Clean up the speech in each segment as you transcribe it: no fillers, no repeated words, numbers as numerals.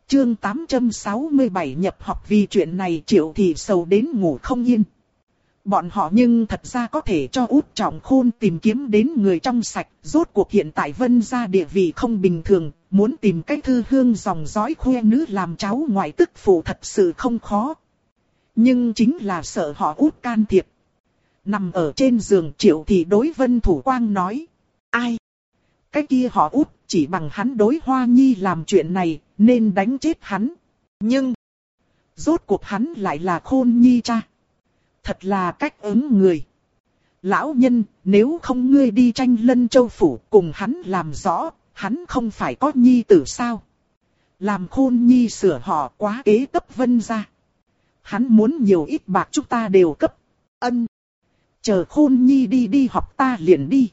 Chương 867 nhập học vì chuyện này Triệu Thị sầu đến ngủ không yên. Bọn họ nhưng thật ra có thể cho Út Trọng Khôn tìm kiếm đến người trong sạch. Rốt cuộc hiện tại Vân gia địa vị không bình thường, muốn tìm cách thư hương dòng dõi khuê nữ làm cháu ngoại tức phụ thật sự không khó. Nhưng chính là sợ họ Út can thiệp. Nằm ở trên giường Triệu Thị đối Vân Thủ Quang nói. Ai? Cái kia họ Út chỉ bằng hắn đối Hoa Nhi làm chuyện này nên đánh chết hắn. Nhưng rốt cuộc hắn lại là Khôn Nhi cha. Thật là cách ứng người. Lão nhân, nếu không ngươi đi tranh Lân Châu Phủ cùng hắn làm rõ, hắn không phải có nhi tử sao? Làm Khôn Nhi sửa họ quá kế cấp Vân gia. Hắn muốn nhiều ít bạc chúng ta đều cấp. Ân. Chờ Khôn Nhi đi học ta liền đi.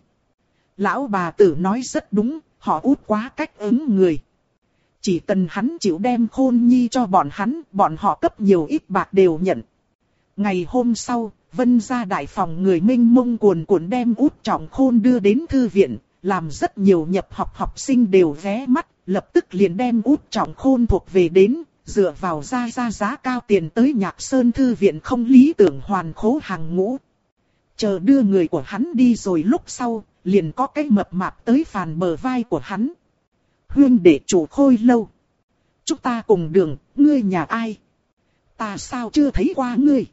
Lão bà tử nói rất đúng, họ Út quá cách ứng người. Chỉ cần hắn chịu đem Khôn Nhi cho bọn hắn, bọn họ cấp nhiều ít bạc đều nhận. Ngày hôm sau, Vân gia đại phòng người mênh mông cuồn cuộn đem Út Trọng Khôn đưa đến thư viện, làm rất nhiều nhập học học sinh đều ghé mắt, lập tức liền đem Út Trọng Khôn thuộc về đến, dựa vào ra giá cao tiền tới Nhạc Sơn thư viện không lý tưởng hoàn khố hàng ngũ. Chờ đưa người của hắn đi rồi lúc sau, liền có cái mập mạp tới phàn bờ vai của hắn. Huyên đệ chủ Khôi Lâu. Chúng ta cùng đường, ngươi nhà ai? Ta sao chưa thấy qua ngươi?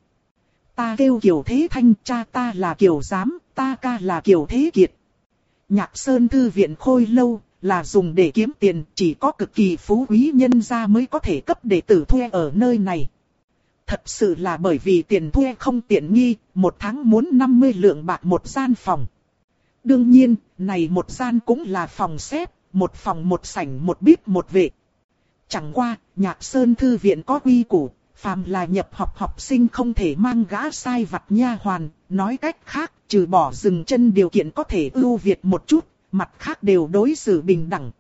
Ta kêu Kiều Thế Thanh, cha ta là Kiều Giám, ta ca là Kiều Thế Kiệt. Nhạc Sơn thư viện Khôi Lâu là dùng để kiếm tiền, chỉ có cực kỳ phú quý nhân gia mới có thể cấp đệ tử thuê ở nơi này. Thật sự là bởi vì tiền thuê không tiện nghi, một tháng muốn 50 lượng bạc một gian phòng. Đương nhiên, này một gian cũng là phòng xếp, một phòng một sảnh một bếp một vệ. Chẳng qua, Nhạc Sơn thư viện có quy củ, phàm là nhập học học sinh không thể mang gã sai vặt nha hoàn, nói cách khác, trừ bỏ dừng chân điều kiện có thể ưu việt một chút, mặt khác đều đối xử bình đẳng.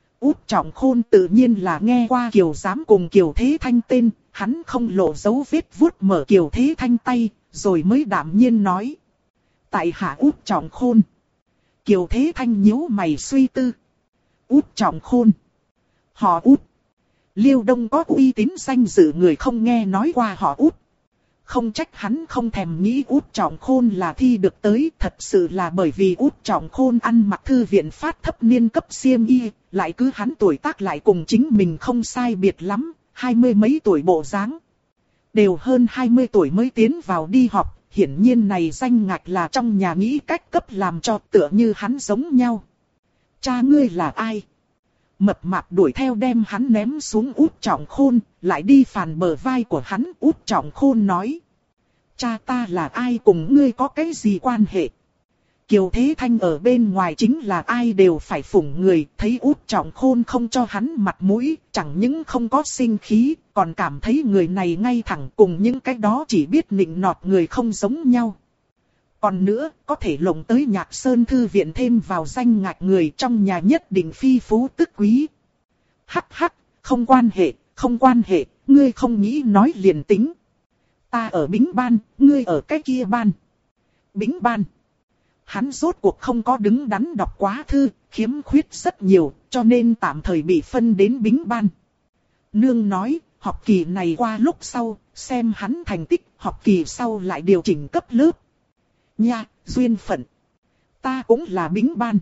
Út Trọng Khôn tự nhiên là nghe qua Kiều Giám cùng Kiều Thế Thanh tên, hắn không lộ dấu vết vuốt mở Kiều Thế Thanh tay, rồi mới đạm nhiên nói. Tại hạ Út Trọng Khôn. Kiều Thế Thanh nhíu mày suy tư. Út Trọng Khôn. Họ Út. Liêu Đông có uy tín danh dự người không nghe nói qua họ Út. Không trách hắn không thèm nghĩ Út Trọng Khôn là thi được tới, thật sự là bởi vì Út Trọng Khôn ăn mặc thư viện phát thấp niên cấp xiêm y, lại cứ hắn tuổi tác lại cùng chính mình không sai biệt lắm, 20 mấy tuổi bộ dáng. Đều hơn 20 tuổi mới tiến vào đi học, hiển nhiên này danh ngạch là trong nhà nghĩ cách cấp làm cho tựa như hắn giống nhau. Cha ngươi là ai? Mập mạp đuổi theo đem hắn ném xuống Út Trọng Khôn, lại đi phàn bờ vai của hắn. Út Trọng Khôn nói. Cha ta là ai cùng ngươi có cái gì quan hệ? Kiều Thế Thanh ở bên ngoài chính là ai đều phải phụng người, thấy Út Trọng Khôn không cho hắn mặt mũi, chẳng những không có sinh khí, còn cảm thấy người này ngay thẳng cùng những cái đó chỉ biết nịnh nọt người không giống nhau. Còn nữa, có thể lộng tới Nhạc Sơn thư viện thêm vào danh ngạch người trong nhà nhất định phi phú tức quý. Hắc hắc, không quan hệ, ngươi không nghĩ nói liền tính. Ta ở Bính Ban, ngươi ở cái kia ban. Bính Ban. Hắn rốt cuộc không có đứng đắn đọc quá thư, khiếm khuyết rất nhiều, cho nên tạm thời bị phân đến Bính Ban. Nương nói, học kỳ này qua lúc sau, xem hắn thành tích, học kỳ sau lại điều chỉnh cấp lớp. Nha, duyên phận. Ta cũng là Bính Ban.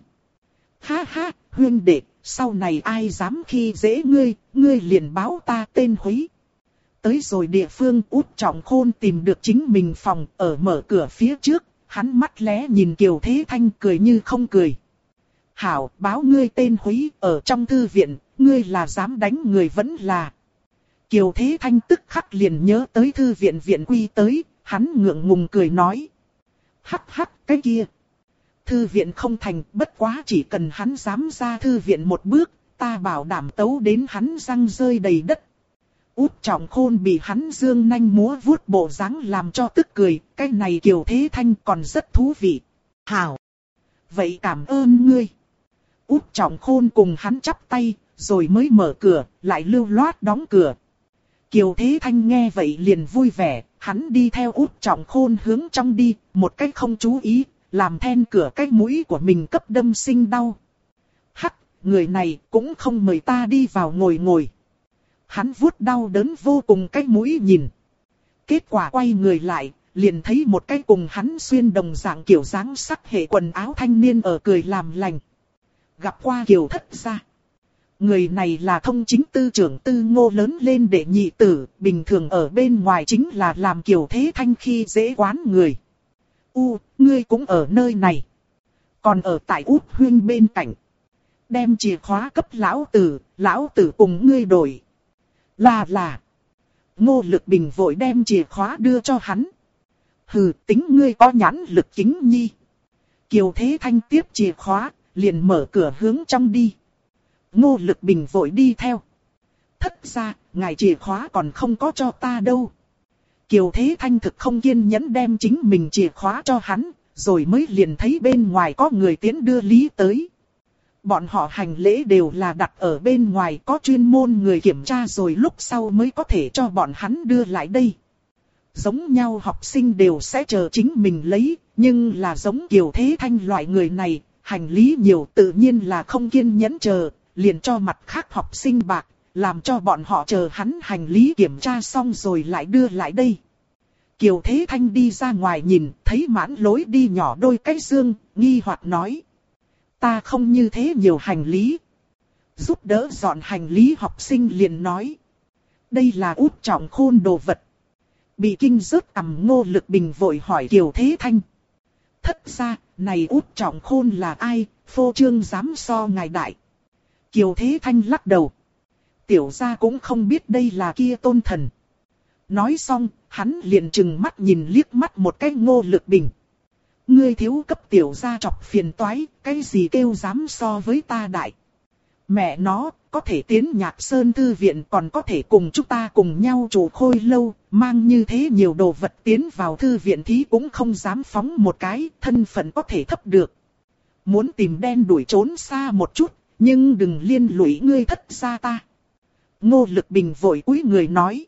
Ha ha, huynh đệ, sau này ai dám khi dễ ngươi liền báo ta tên Húy. Tới rồi địa phương Út Trọng Khôn tìm được chính mình phòng ở mở cửa phía trước, hắn mắt lé nhìn Kiều Thế Thanh cười như không cười. Hảo, báo ngươi tên Húy, ở trong thư viện, ngươi là dám đánh người vẫn là. Kiều Thế Thanh tức khắc liền nhớ tới thư viện viện quy tới, hắn ngượng ngùng cười nói. Hắc hắc, cái kia. Thư viện không thành, bất quá chỉ cần hắn dám ra thư viện một bước, ta bảo đảm tấu đến hắn răng rơi đầy đất. Út Trọng Khôn bị hắn dương nanh múa vuốt bộ dáng làm cho tức cười, cái này Kiều Thế Thanh còn rất thú vị. Hảo. Vậy cảm ơn ngươi. Út Trọng Khôn cùng hắn chắp tay, rồi mới mở cửa, lại lưu loát đóng cửa. Kiều Thế Thanh nghe vậy liền vui vẻ, hắn đi theo Út Trọng Khôn hướng trong đi, một cách không chú ý, làm then cửa cái mũi của mình cấp đâm sinh đau. Hắc, người này cũng không mời ta đi vào ngồi. hắn vuốt đau đớn vô cùng cái mũi nhìn. Kết quả quay người lại, liền thấy một cái cùng hắn xuyên đồng dạng kiểu dáng sắc hệ quần áo thanh niên ở cười làm lành. Gặp qua Kiều thất gia. Người này là Thông Chính Tư trưởng Tư Ngô lớn lên đệ nhị tử, bình thường ở bên ngoài chính là làm Kiều Thế Thanh khi dễ quán người. Ngươi cũng ở nơi này. Còn ở tại Út huynh bên cạnh. Đem chìa khóa cấp lão tử cùng ngươi đổi. Là. Ngô Lực Bình vội đem chìa khóa đưa cho hắn. Hừ, tính ngươi có nhãn lực kính nhi. Kiều Thế Thanh tiếp chìa khóa, liền mở cửa hướng trong đi. Ngô Lực Bình vội đi theo. Thất gia, ngài chìa khóa còn không có cho ta đâu. Kiều Thế Thanh thực không kiên nhẫn đem chính mình chìa khóa cho hắn, rồi mới liền thấy bên ngoài có người tiến đưa lý tới. Bọn họ hành lễ đều là đặt ở bên ngoài, có chuyên môn người kiểm tra rồi lúc sau mới có thể cho bọn hắn đưa lại đây. Giống nhau học sinh đều sẽ chờ chính mình lấy, nhưng là giống Kiều Thế Thanh loại người này, hành lý nhiều tự nhiên là không kiên nhẫn chờ, liền cho mặt khác học sinh bạc, làm cho bọn họ chờ hắn hành lý kiểm tra xong rồi lại đưa lại đây. Kiều Thế Thanh đi ra ngoài nhìn, thấy mãn lối đi nhỏ đôi cái dương, nghi hoặc nói. Ta không như thế nhiều hành lý. Giúp đỡ dọn hành lý học sinh liền nói. Đây là Út Trọng Khôn đồ vật. Bị kinh rớt cằm Ngô Lực Bình vội hỏi Kiều Thế Thanh. Thất gia, này Út Trọng Khôn là ai, phô trương dám so ngài đại. Kiều Thế Thanh lắc đầu. Tiểu gia cũng không biết đây là kia tôn thần. Nói xong, hắn liền trừng mắt nhìn liếc mắt một cái Ngô Lực Bình. Ngươi thiếu cấp tiểu gia chọc phiền toái, cái gì kêu dám so với ta đại. Mẹ nó, có thể tiến Nhạc Sơn thư viện còn có thể cùng chúng ta cùng nhau trụ khôi lâu, mang như thế nhiều đồ vật tiến vào thư viện thí cũng không dám phóng một cái, thân phận có thể thấp được. Muốn tìm đen đuổi trốn xa một chút, nhưng đừng liên lụy ngươi thất gia ta. Ngô Lực Bình vội cúi người nói.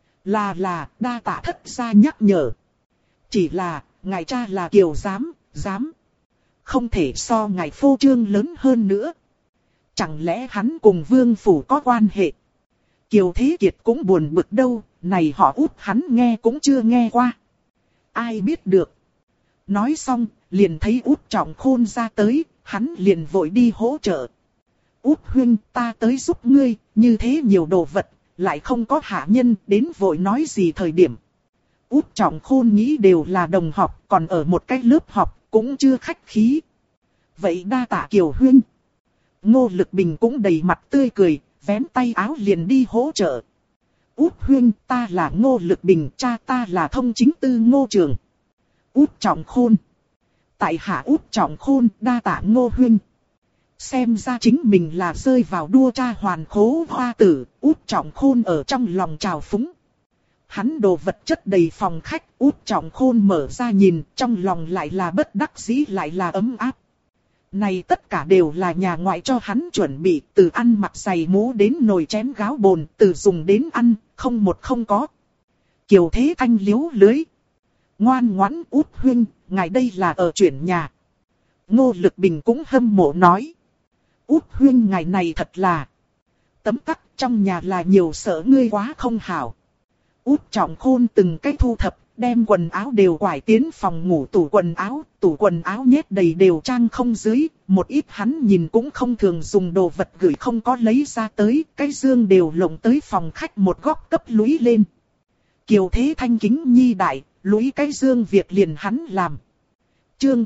Là, đa tạ thất gia nhắc nhở. Chỉ là, ngài cha là Kiều dám. Không thể so ngài phô trương lớn hơn nữa. Chẳng lẽ hắn cùng Vương Phủ có quan hệ? Kiều Thế Kiệt cũng buồn bực đâu, này họ Út hắn nghe cũng chưa nghe qua. Ai biết được. Nói xong, liền thấy Út Trọng Khôn ra tới, hắn liền vội đi hỗ trợ. Út huynh, ta tới giúp ngươi, như thế nhiều đồ vật, lại không có hạ nhân, đến vội nói gì thời điểm. Út Trọng Khôn nghĩ đều là đồng học, còn ở một cái lớp học, cũng chưa khách khí. Vậy đa tạ Kiều huynh. Ngô Lực Bình cũng đầy mặt tươi cười, vén tay áo liền đi hỗ trợ. Út huynh, ta là Ngô Lực Bình, cha ta là Thông Chính Tư Ngô Trường. Út Trọng Khôn. Tại hạ Út Trọng Khôn, đa tạ Ngô huynh. Xem ra chính mình là rơi vào đua cha hoàn khố hoa tử, Út Trọng Khôn ở trong lòng trào phúng. Hắn đồ vật chất đầy phòng khách, Út Trọng Khôn mở ra nhìn, trong lòng lại là bất đắc dĩ lại là ấm áp. Này tất cả đều là nhà ngoại cho hắn chuẩn bị, từ ăn mặc giày mũ đến nồi chén gáo bồn, từ dùng đến ăn, không một không có. Kiều Thế Thanh liếu lưới. Ngoan ngoãn Út huynh, ngài đây là ở chuyển nhà. Ngô Lực Bình cũng hâm mộ nói. Út huynh ngài này thật là tấm tắc, trong nhà là nhiều sợ ngươi quá không hảo. Út Trọng Khôn từng cái thu thập, đem quần áo đều quải tiến phòng ngủ tủ quần áo nhét đầy đều trang không dưới, một ít hắn nhìn cũng không thường dùng đồ vật gửi không có lấy ra tới, cái dương đều lồng tới phòng khách một góc cấp lũy lên. Kiều Thế Thanh kính nhi đại, lũy cái dương việc liền hắn làm. Chương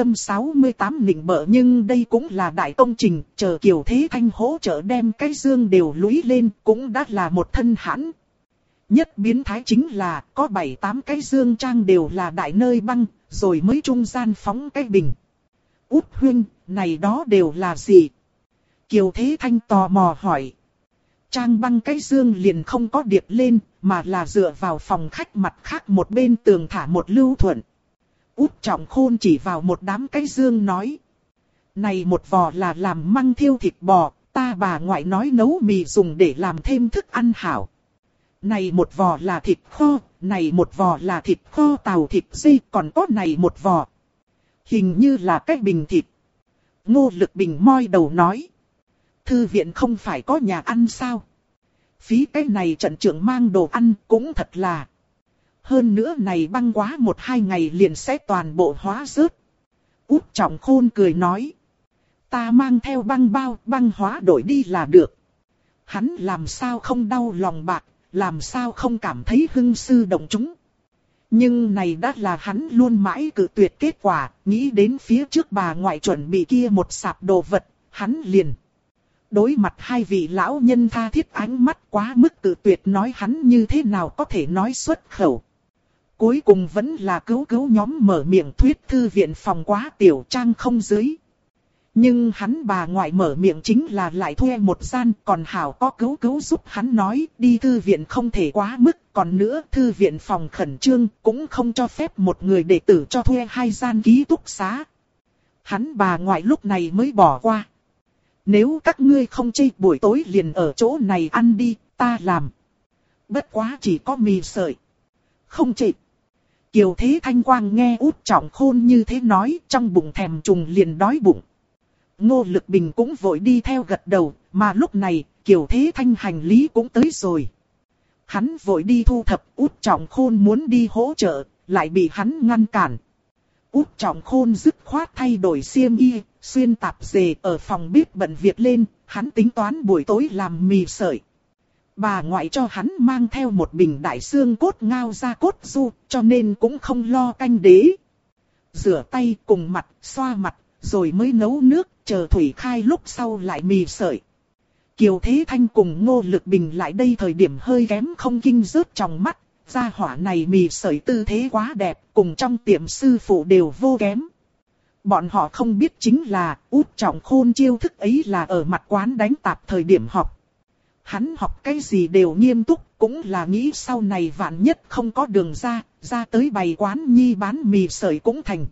868 nịnh bợ nhưng đây cũng là đại công trình, chờ Kiều Thế Thanh hỗ trợ đem cái dương đều lũy lên cũng đã là một thân hãn. Nhất biến thái chính là có 7-8 cái dương trang đều là đại nơi băng, rồi mới trung gian phóng cái bình. Út huynh, này đó đều là gì? Kiều Thế Thanh tò mò hỏi. Trang băng cái dương liền không có điệp lên, mà là dựa vào phòng khách mặt khác một bên tường thả một lưu thuận. Út Trọng Khôn chỉ vào một đám cái dương nói. Này một vò là làm măng thiêu thịt bò, ta bà ngoại nói nấu mì dùng để làm thêm thức ăn hảo. Này một vò là thịt kho, này một vò là thịt kho tàu thịt dê, còn có này một vò. Hình như là cái bình thịt. Ngô Lực Bình moi đầu nói. Thư viện không phải có nhà ăn sao? Phí cái này trận trưởng mang đồ ăn cũng thật là. Hơn nữa này băng quá 1-2 ngày liền sẽ toàn bộ hóa rớt. Út Trọng Khôn cười nói. Ta mang theo băng bao, băng hóa đổi đi là được. Hắn làm sao không đau lòng bạc, làm sao không cảm thấy hưng sư động chúng. Nhưng này đã là hắn luôn mãi cự tuyệt kết quả, nghĩ đến phía trước bà ngoại chuẩn bị kia một sạp đồ vật, hắn liền. Đối mặt hai vị lão nhân tha thiết ánh mắt quá mức cự tuyệt nói hắn như thế nào có thể nói xuất khẩu. Cuối cùng vẫn là cứu nhóm mở miệng thuyết thư viện phòng quá tiểu trang không dưới. Nhưng hắn bà ngoại mở miệng chính là lại thuê một gian, còn hảo có cứu giúp hắn nói đi thư viện không thể quá mức, còn nữa thư viện phòng khẩn trương cũng không cho phép một người đệ tử cho thuê 2 gian ký túc xá. Hắn bà ngoại lúc này mới bỏ qua. Nếu các ngươi không chê buổi tối liền ở chỗ này ăn đi, ta làm. Bất quá chỉ có mì sợi. Không chê. Kiều Thế Thanh Quang nghe Út Trọng Khôn như thế nói, trong bụng thèm trùng liền đói bụng. Ngô Lực Bình cũng vội đi theo gật đầu, mà lúc này, Kiều Thế Thanh hành lý cũng tới rồi. Hắn vội đi thu thập, Út Trọng Khôn muốn đi hỗ trợ, lại bị hắn ngăn cản. Út Trọng Khôn dứt khoát thay đổi xiêm y, xuyên tạp dề ở phòng bếp bận việc lên, hắn tính toán buổi tối làm mì sợi. Bà ngoại cho hắn mang theo một bình đại xương cốt ngao ra cốt du, cho nên cũng không lo canh đế. Rửa tay cùng mặt, xoa mặt, rồi mới nấu nước, chờ thủy khai lúc sau lại mì sợi. Kiều Thế Thanh cùng Ngô Lực Bình lại đây thời điểm hơi kém không kinh rớt trong mắt, gia hỏa này mì sợi tư thế quá đẹp, cùng trong tiệm sư phụ đều vô kém. Bọn họ không biết chính là Út Trọng Khôn chiêu thức ấy là ở mặt quán đánh tạp thời điểm học. Hắn học cái gì đều nghiêm túc, cũng là nghĩ sau này vạn nhất không có đường ra tới bày quán nhi bán mì sợi cũng thành.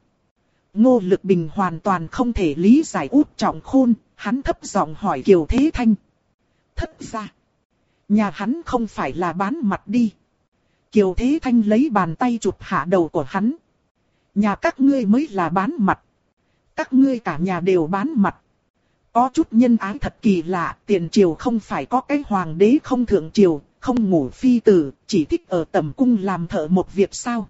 Ngô Lực Bình hoàn toàn không thể lý giải Út Trọng Khôn, hắn thấp giọng hỏi Kiều Thế Thanh. Thất ra, nhà hắn không phải là bán mặt đi. Kiều Thế Thanh lấy bàn tay chụp hạ đầu của hắn. Nhà các ngươi mới là bán mặt. Các ngươi cả nhà đều bán mặt. Có chút nhân ái thật kỳ lạ, tiền triều không phải có cái hoàng đế không thượng triều, không ngủ phi tử, chỉ thích ở tầm cung làm thợ một việc sao.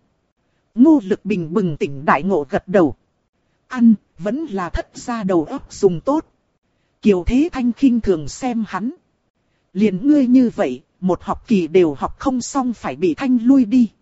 Ngô Lực Bình bừng tỉnh đại ngộ gật đầu. Ăn, vẫn là thất gia đầu óc dùng tốt. Kiều Thế Thanh khinh thường xem hắn. Liền ngươi như vậy, một học kỳ đều học không xong phải bị thanh lui đi.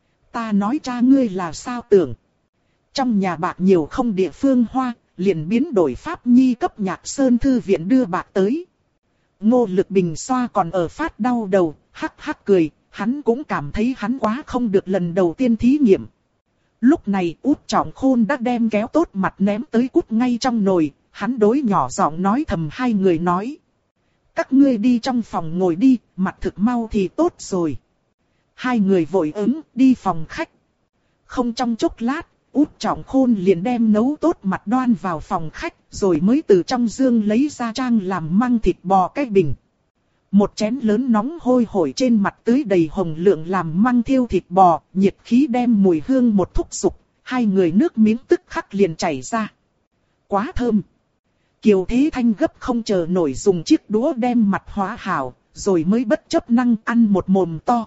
Ta nói cha ngươi là sao tưởng. Trong nhà bạc nhiều không địa phương hoa, liền biến đổi pháp nhi cấp Nhạc Sơn thư viện đưa bạc tới. Ngô Lực Bình xoa còn ở phát đau đầu, hắc hắc cười, hắn cũng cảm thấy hắn quá không được lần đầu tiên thí nghiệm. Lúc này Út Trọng Khôn đã đem kéo tốt mặt ném tới cút ngay trong nồi, hắn đối nhỏ giọng nói thầm hai người nói. Các ngươi đi trong phòng ngồi đi, mặt thực mau thì tốt rồi. Hai người vội ứng, đi phòng khách. Không trong chốc lát, Út Trọng Khôn liền đem nấu tốt mặt đoan vào phòng khách, rồi mới từ trong dương lấy ra trang làm măng thịt bò cái bình. Một chén lớn nóng hôi hổi trên mặt tưới đầy hồng lượng làm măng thiêu thịt bò, nhiệt khí đem mùi hương một thúc sục, hai người nước miếng tức khắc liền chảy ra. Quá thơm! Kiều Thế Thanh gấp không chờ nổi dùng chiếc đũa đem mặt hóa hảo, rồi mới bất chấp năng ăn một mồm to.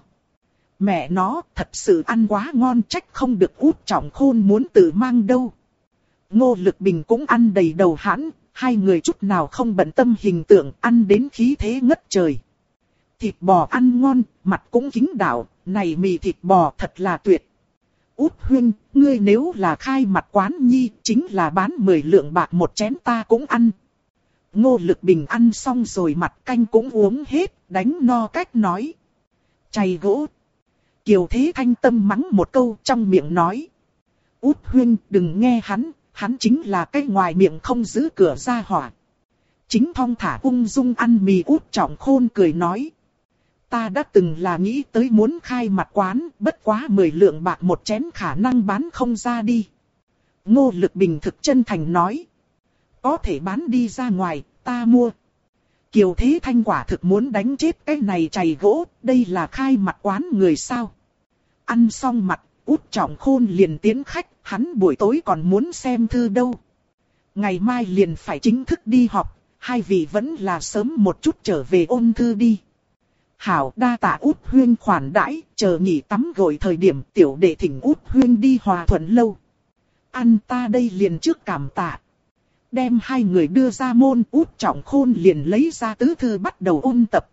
Mẹ nó, thật sự ăn quá ngon, trách không được Út Trọng Khôn muốn tự mang đâu. Ngô Lực Bình cũng ăn đầy đầu hãn, hai người chút nào không bận tâm hình tượng, ăn đến khí thế ngất trời. Thịt bò ăn ngon, mặt cũng kính đạo, này mì thịt bò thật là tuyệt. Út huynh, ngươi nếu là khai mặt quán nhi, chính là bán 10 lượng bạc một chén ta cũng ăn. Ngô Lực Bình ăn xong rồi mặt canh cũng uống hết, đánh no cách nói. Chay gỗ. Kiều Thế Thanh tâm mắng một câu trong miệng nói. Út huynh đừng nghe hắn chính là cái ngoài miệng không giữ cửa ra hỏa. Chính thong thả ung dung ăn mì. Út Trọng Khôn cười nói. Ta đã từng là nghĩ tới muốn khai mặt quán, bất quá 10 lượng bạc một chén khả năng bán không ra đi. Ngô Lực Bình thực chân thành nói. Có thể bán đi ra ngoài, ta mua. Kiều Thế Thanh quả thực muốn đánh chết cái này chày gỗ, đây là khai mặt quán người sao. Ăn xong mặt, Út Trọng Khôn liền tiến khách, hắn buổi tối còn muốn xem thư đâu. Ngày mai liền phải chính thức đi học, hai vị vẫn là sớm một chút trở về ôn thư đi. Hảo đa tạ Út Huyên khoản đãi, chờ nghỉ tắm gội thời điểm tiểu đệ thỉnh Út Huyên đi Hòa Thuận lâu. Ăn ta đây liền trước cảm tạ. Đem hai người đưa ra môn, Út Trọng Khôn liền lấy ra tứ thư bắt đầu ôn tập.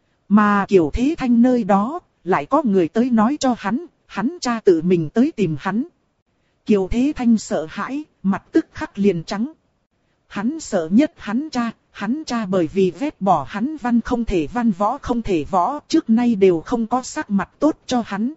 Mà Kiều Thế Thanh nơi đó, lại có người tới nói cho hắn cha tự mình tới tìm hắn. Kiều Thế Thanh sợ hãi, mặt tức khắc liền trắng. Hắn sợ nhất hắn cha bởi vì vét bỏ hắn văn không thể văn võ không thể võ, trước nay đều không có sắc mặt tốt cho hắn.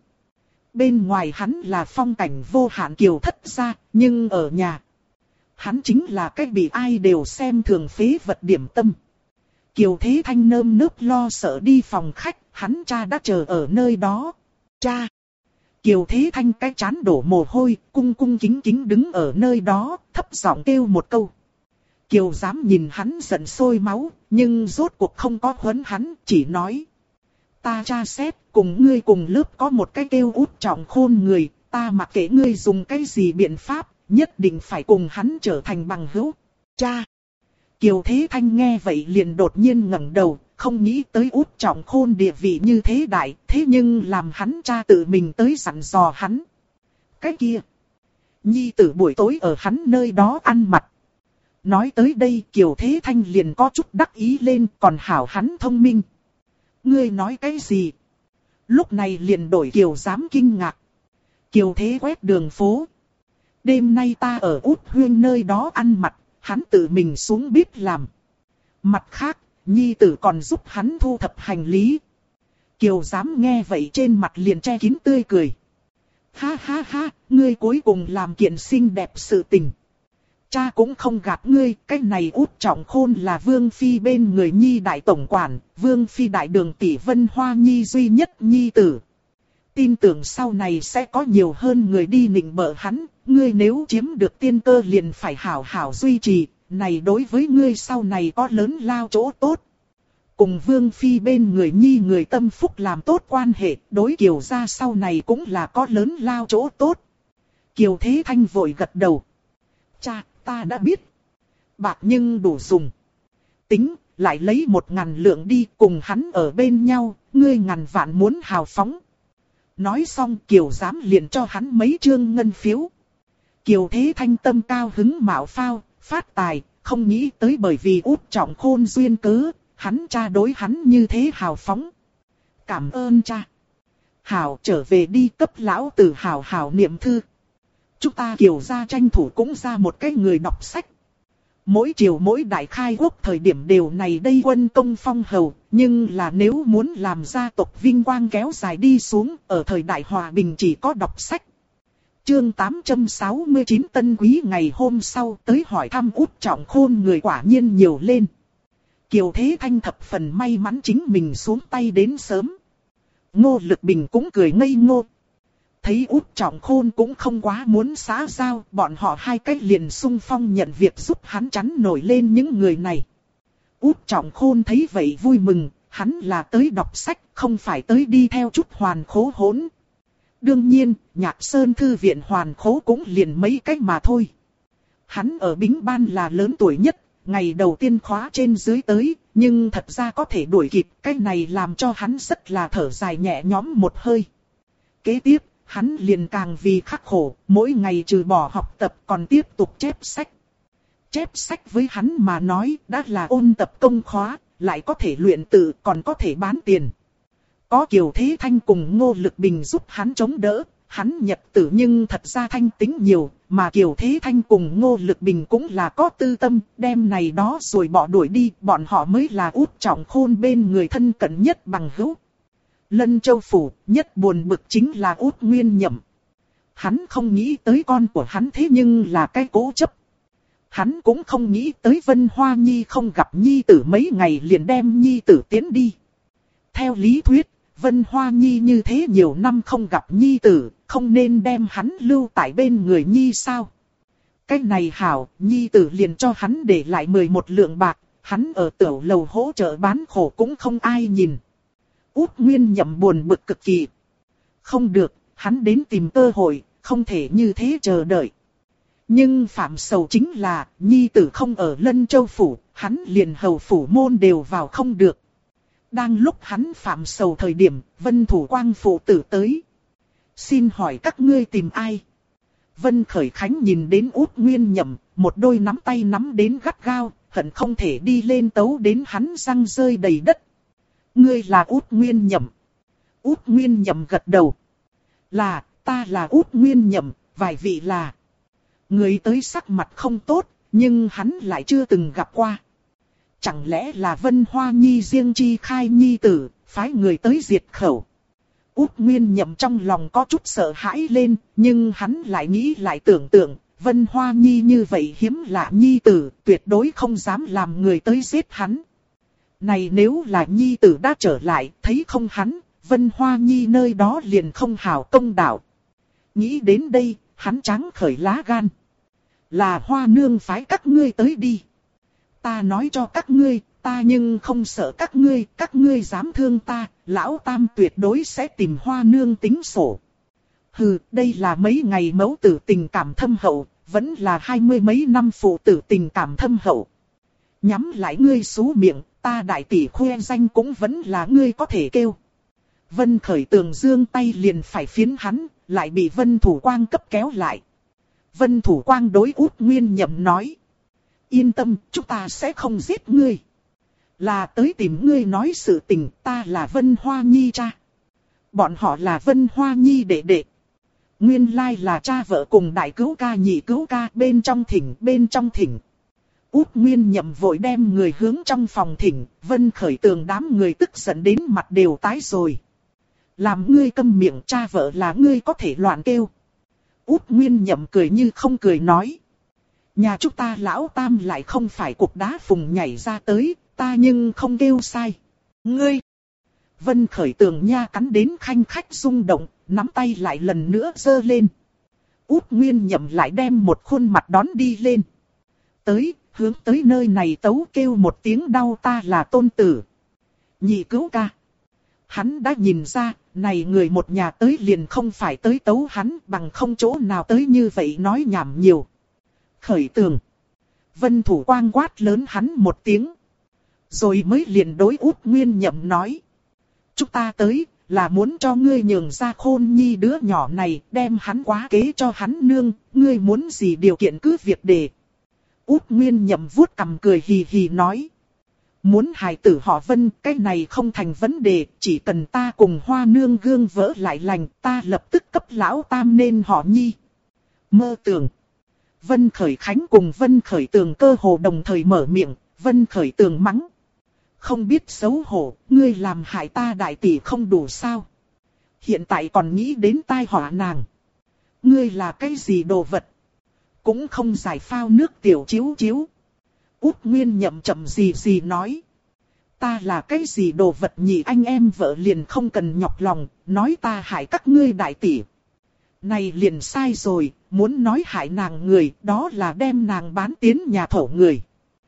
Bên ngoài hắn là phong cảnh vô hạn kiều thất gia, nhưng ở nhà, hắn chính là cái bị ai đều xem thường phế vật điểm tâm. Kiều Thế Thanh nơm nớp lo sợ đi phòng khách, hắn cha đã chờ ở nơi đó. Cha! Kiều Thế Thanh cái chán đổ mồ hôi, cung cung kính kính đứng ở nơi đó, thấp giọng kêu một câu. Kiều dám nhìn hắn giận sôi máu, nhưng rốt cuộc không có huấn hắn, chỉ nói. Ta tra xét, cùng ngươi cùng lớp có một cái kêu Út Trọng Khôn người, ta mặc kệ ngươi dùng cái gì biện pháp, nhất định phải cùng hắn trở thành bằng hữu. Cha! Kiều Thế Thanh nghe vậy liền đột nhiên ngẩng đầu, không nghĩ tới Út Trọng Khôn địa vị như thế đại, thế nhưng làm hắn cha tự mình tới dặn dò hắn. Cái kia! Nhi tử buổi tối ở hắn nơi đó ăn mặt. Nói tới đây Kiều Thế Thanh liền có chút đắc ý lên, còn hảo hắn thông minh. Ngươi nói cái gì? Lúc này liền đổi Kiều dám kinh ngạc. Kiều Thế quét đường phố. Đêm nay ta ở Út Huyên nơi đó ăn mặt, hắn tự mình xuống bếp làm. Mặt khác, nhi tử còn giúp hắn thu thập hành lý. Kiều dám nghe vậy trên mặt liền che kín tươi cười. Ha ha ha, ngươi cuối cùng làm kiện xinh đẹp sự tình. Cha cũng không gạt ngươi, cái này Út Trọng Khôn là Vương Phi bên người nhi đại tổng quản, Vương Phi đại đường tỷ Vân Hoa Nhi duy nhất nhi tử. Tin tưởng sau này sẽ có nhiều hơn người đi nịnh bợ hắn, ngươi nếu chiếm được tiên cơ liền phải hảo hảo duy trì, này đối với ngươi sau này có lớn lao chỗ tốt. Cùng Vương Phi bên người nhi người tâm phúc làm tốt quan hệ, đối Kiều gia sau này cũng là có lớn lao chỗ tốt. Kiều Thế Thanh vội gật đầu. Cha, ta đã biết. Bạc nhưng đủ dùng. Tính, lại lấy 1000 lượng đi cùng hắn ở bên nhau, ngươi ngàn vạn muốn hào phóng. Nói xong Kiều dám liền cho hắn mấy trương ngân phiếu. Kiều Thế Thanh tâm cao hứng mạo phao, phát tài, không nghĩ tới bởi vì Út Trọng Khôn duyên cớ, hắn cha đối hắn như thế hào phóng. Cảm ơn cha. Hảo trở về đi cấp lão tử hảo hảo niệm thư. Chúng ta Kiều gia tranh thủ cũng ra một cái người đọc sách. Mỗi triều mỗi đại khai quốc thời điểm đều này đây quân công phong hầu, nhưng là nếu muốn làm gia tộc vinh quang kéo dài đi xuống, ở thời đại hòa bình chỉ có đọc sách. Chương 869 Tân Quý ngày hôm sau tới hỏi thăm Út Trọng Khôn người quả nhiên nhiều lên. Kiều Thế Thanh thập phần may mắn chính mình xuống tay đến sớm. Ngô Lực Bình cũng cười ngây ngô. Thấy Út Trọng Khôn cũng không quá muốn xã giao, bọn họ hai cách liền xung phong nhận việc giúp hắn chắn nổi lên những người này. Út Trọng Khôn thấy vậy vui mừng, hắn là tới đọc sách, không phải tới đi theo chút hoàn khố hỗn. Đương nhiên, Nhạc Sơn Thư viện hoàn khố cũng liền mấy cách mà thôi. Hắn ở Bính Ban là lớn tuổi nhất, ngày đầu tiên khóa trên dưới tới, nhưng thật ra có thể đuổi kịp, cái này làm cho hắn rất là thở dài nhẹ nhõm một hơi. Kế tiếp, hắn liền càng vì khắc khổ, mỗi ngày trừ bỏ học tập còn tiếp tục chép sách. Chép sách với hắn mà nói đã là ôn tập công khóa, lại có thể luyện tự còn có thể bán tiền. Có Kiều Thế Thanh cùng Ngô Lực Bình giúp hắn chống đỡ, hắn nhật tử nhưng thật ra thanh tính nhiều, mà Kiều Thế Thanh cùng Ngô Lực Bình cũng là có tư tâm, đem này đó rồi bỏ đuổi đi, bọn họ mới là Út Trọng Khôn bên người thân cận nhất bằng hữu. Lân Châu Phủ, nhất buồn bực chính là Út Nguyên Nhậm. Hắn không nghĩ tới con của hắn thế nhưng là cái cố chấp. Hắn cũng không nghĩ tới Vân Hoa Nhi không gặp Nhi tử mấy ngày liền đem Nhi tử tiến đi. Theo lý thuyết, Vân Hoa Nhi như thế nhiều năm không gặp Nhi tử, không nên đem hắn lưu tại bên người Nhi sao? Cái này hảo, Nhi tử liền cho hắn để lại 11 lượng bạc, hắn ở tiểu lầu hỗ trợ bán khổ cũng không ai nhìn. Út Nguyên Nhậm buồn bực cực kỳ. Không được, hắn đến tìm cơ hội, không thể như thế chờ đợi. Nhưng phạm sầu chính là, Nhi tử không ở Lân Châu Phủ, hắn liền hầu phủ môn đều vào không được. Đang lúc hắn phạm sầu thời điểm, Vân Thủ Quang phụ tử tới. Xin hỏi các ngươi tìm ai? Vân Khởi Khánh nhìn đến Út Nguyên Nhậm, một đôi nắm tay nắm đến gắt gao, hận không thể đi lên tấu đến hắn răng rơi đầy đất. Ngươi là Út Nguyên Nhậm. Út Nguyên Nhậm gật đầu. Ta là Út Nguyên Nhậm, vài vị là. Người tới sắc mặt không tốt, nhưng hắn lại chưa từng gặp qua. Chẳng lẽ là Vân Hoa Nhi riêng chi khai nhi tử, phái người tới diệt khẩu. Út Nguyên Nhậm trong lòng có chút sợ hãi lên, nhưng hắn lại nghĩ lại tưởng tượng, Vân Hoa Nhi như vậy hiếm lạ nhi tử, tuyệt đối không dám làm người tới giết hắn. Này nếu là nhi tử đã trở lại, thấy không hắn, Vân Hoa Nhi nơi đó liền không hảo công đạo. Nghĩ đến đây, hắn tráng khởi lá gan. Là Hoa nương phái các ngươi tới đi. Ta nói cho các ngươi, ta nhưng không sợ các ngươi dám thương ta, lão tam tuyệt đối sẽ tìm Hoa nương tính sổ. Hừ, đây là mấy ngày mẫu tử tình cảm thâm hậu, vẫn là 20 mấy năm phụ tử tình cảm thâm hậu. Nhắm lại ngươi xú miệng, ta đại tỷ khoe danh cũng vẫn là ngươi có thể kêu. Vân Khởi Tường giương tay liền phải phiến hắn, lại bị Vân Thủ Quang cấp kéo lại. Vân Thủ Quang đối Út Nguyên Nhậm nói. Yên tâm, chúng ta sẽ không giết ngươi. Là tới tìm ngươi nói sự tình, ta là Vân Hoa Nhi cha. Bọn họ là Vân Hoa Nhi đệ đệ. Nguyên lai là cha vợ cùng đại cứu ca nhị cứu ca bên trong thỉnh. Út Nguyên Nhậm vội đem người hướng trong phòng thỉnh, Vân Khởi Tường đám người tức giận đến mặt đều tái rồi. Làm ngươi câm miệng, cha vợ là ngươi có thể loạn kêu. Út Nguyên Nhậm cười như không cười nói. Nhà chúng ta lão tam lại không phải cục đá phùng nhảy ra tới, ta nhưng không kêu sai. Ngươi! Vân Khởi Tường nha cắn đến khanh khách rung động, nắm tay lại lần nữa giơ lên. Út Nguyên Nhậm lại đem một khuôn mặt đón đi lên. Hướng tới nơi này tấu kêu một tiếng đau, ta là tôn tử. Nhị cứu ca. Hắn đã nhìn ra, này người một nhà tới liền không phải tới tấu hắn, bằng không chỗ nào tới như vậy nói nhảm nhiều. Khởi Tường. Vân Thủ Quang quát lớn hắn một tiếng. Rồi mới liền đối Út Nguyên Nhậm nói. Chúng ta tới, là muốn cho ngươi nhường ra Khôn Nhi đứa nhỏ này, đem hắn quá kế cho hắn nương, ngươi muốn gì điều kiện cứ việc đề. Út Nguyên Nhậm vuốt cằm cười hì hì nói. Muốn hài tử họ Vân, cái này không thành vấn đề, chỉ cần ta cùng Hoa nương gương vỡ lại lành, ta lập tức cấp lão tam nên họ Nhi. Mơ tưởng. Vân Khởi Khánh cùng Vân Khởi Tường cơ hồ đồng thời mở miệng, Vân Khởi Tường mắng. Không biết xấu hổ, ngươi làm hại ta đại tỷ không đủ sao. Hiện tại còn nghĩ đến tai họa nàng. Ngươi là cái gì đồ vật? Cũng không giải phao nước tiểu chiếu chiếu. Út Nguyên Nhậm chậm gì nói. Ta là cái gì đồ vật nhỉ, anh em vợ liền không cần nhọc lòng, nói ta hại các ngươi đại tỷ. Này liền sai rồi, muốn nói hại nàng người, đó là đem nàng bán tiến nhà thổ người.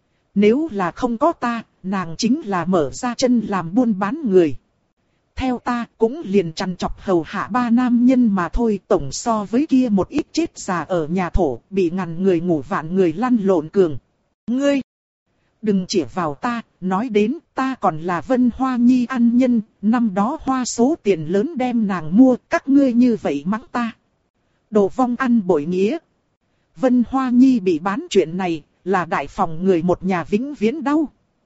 Nếu là không có ta, nàng chính là mở ra chân làm buôn bán người. Theo ta cũng liền chăn chọc hầu hạ ba nam nhân mà thôi, tổng so với kia một ít chết già ở nhà thổ, bị ngàn người ngủ vạn người lăn lộn cường. Ngươi! Đừng chỉ vào ta, nói đến ta còn là Vân Hoa Nhi ăn nhân, năm đó hoa số tiền lớn đem nàng mua, các ngươi như vậy mắng ta. Đồ vong ăn bội nghĩa. Vân Hoa Nhi bị bán chuyện này, là đại phòng người một nhà vĩnh viễn đau.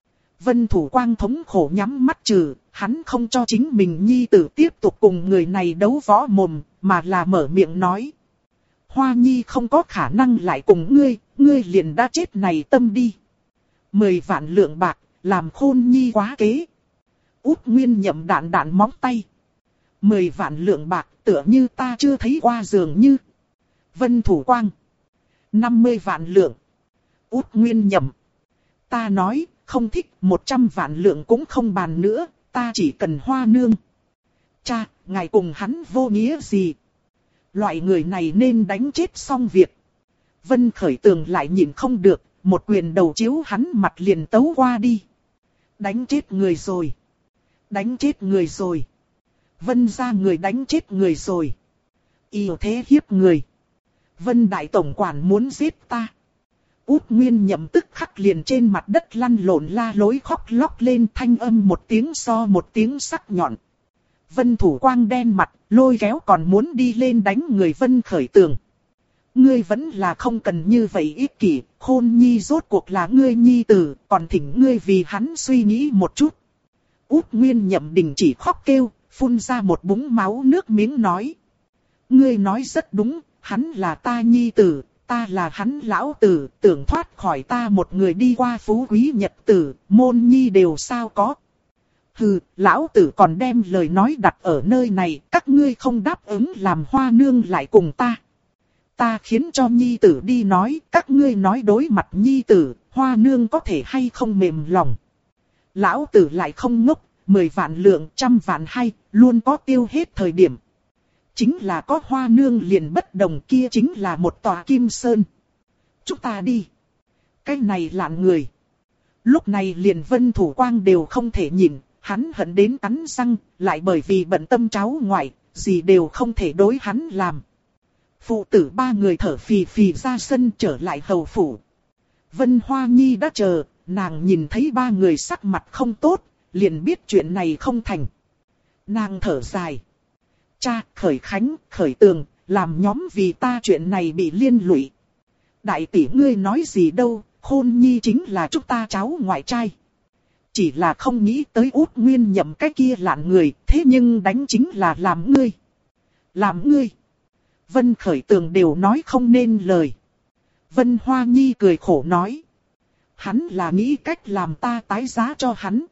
Vân Thủ Quang thống khổ nhắm mắt trừ, hắn không cho chính mình nhi tử tiếp tục cùng người này đấu võ mồm, mà là mở miệng nói. Hoa Nhi không có khả năng lại cùng ngươi liền đã chết này tâm đi. 10 vạn lượng bạc, làm Khôn Nhi quá kế. Út Nguyên Nhậm đạn móng tay. 10 vạn lượng bạc tựa như ta chưa thấy qua dường như. Vân Thủ Quang. 50 vạn lượng. Út Nguyên Nhậm. Ta nói, không thích 100 vạn lượng cũng không bàn nữa, ta chỉ cần Hoa nương. Cha, ngài cùng hắn vô nghĩa gì? Loại người này nên đánh chết xong việc. Vân Khởi Tường lại nhìn không được, một quyền đầu chiếu hắn mặt liền tấu qua đi. Đánh chết người rồi. Đánh chết người rồi. Vân ra người đánh chết người rồi. Yêu thế hiếp người. Vân đại tổng quản muốn giết ta. Út Nguyên Nhậm tức khắc liền trên mặt đất lăn lộn la lối khóc lóc lên, thanh âm một tiếng so một tiếng sắc nhọn. Vân Thủ Quang đen mặt, lôi kéo còn muốn đi lên đánh người Vân Khởi Tường. Ngươi vẫn là không cần như vậy ích kỷ, Khôn Nhi rốt cuộc là ngươi nhi tử, còn thỉnh ngươi vì hắn suy nghĩ một chút. Út Nguyên Nhậm đình chỉ khóc kêu, phun ra một búng máu nước miếng nói. Ngươi nói rất đúng, hắn là ta nhi tử, ta là hắn lão tử, tưởng thoát khỏi ta một người đi qua phú quý nhật tử, môn nhi đều sao có. Hừ, lão tử còn đem lời nói đặt ở nơi này, các ngươi không đáp ứng làm Hoa Nương lại cùng ta. Ta khiến cho nhi tử đi nói, các ngươi nói đối mặt nhi tử, Hoa Nương có thể hay không mềm lòng. Lão tử lại không ngốc, 10 vạn lượng, 100 vạn hay, luôn có tiêu hết thời điểm. Chính là có Hoa Nương liền bất đồng, kia chính là một tòa kim sơn. Chúng ta đi. Cái này lạn người. Lúc này liền Vân Thủ Quang đều không thể nhìn, hắn hận đến cắn răng, lại bởi vì bận tâm cháu ngoại, gì đều không thể đối hắn làm. Phụ tử 3 người thở phì phì ra sân trở lại hầu phủ. Vân Hoa Nhi đã chờ, nàng nhìn thấy 3 người sắc mặt không tốt, liền biết chuyện này không thành. Nàng thở dài. Cha, Khởi Khánh, Khởi Tường, làm nhóm vì ta chuyện này bị liên lụy. Đại tỷ ngươi nói gì đâu, Khôn Nhi chính là chúng ta cháu ngoại trai. Chỉ là không nghĩ tới Út Nguyên Nhậm cái kia lạn người, thế nhưng đánh chính là làm ngươi. Làm ngươi. Vân Khởi Tường đều nói không nên lời. Vân Hoa Nhi cười khổ nói. Hắn là nghĩ cách làm ta tái giá cho hắn.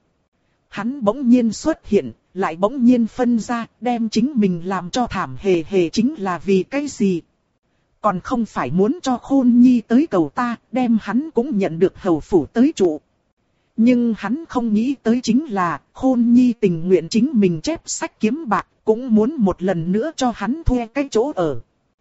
Hắn bỗng nhiên xuất hiện, lại bỗng nhiên phân ra, đem chính mình làm cho thảm hề hề chính là vì cái gì. Còn không phải muốn cho Khôn Nhi tới cầu ta, đem hắn cũng nhận được hầu phủ tới trụ. Nhưng hắn không nghĩ tới chính là, Khôn Nhi tình nguyện chính mình chép sách kiếm bạc, cũng muốn một lần nữa cho hắn thuê cái chỗ ở.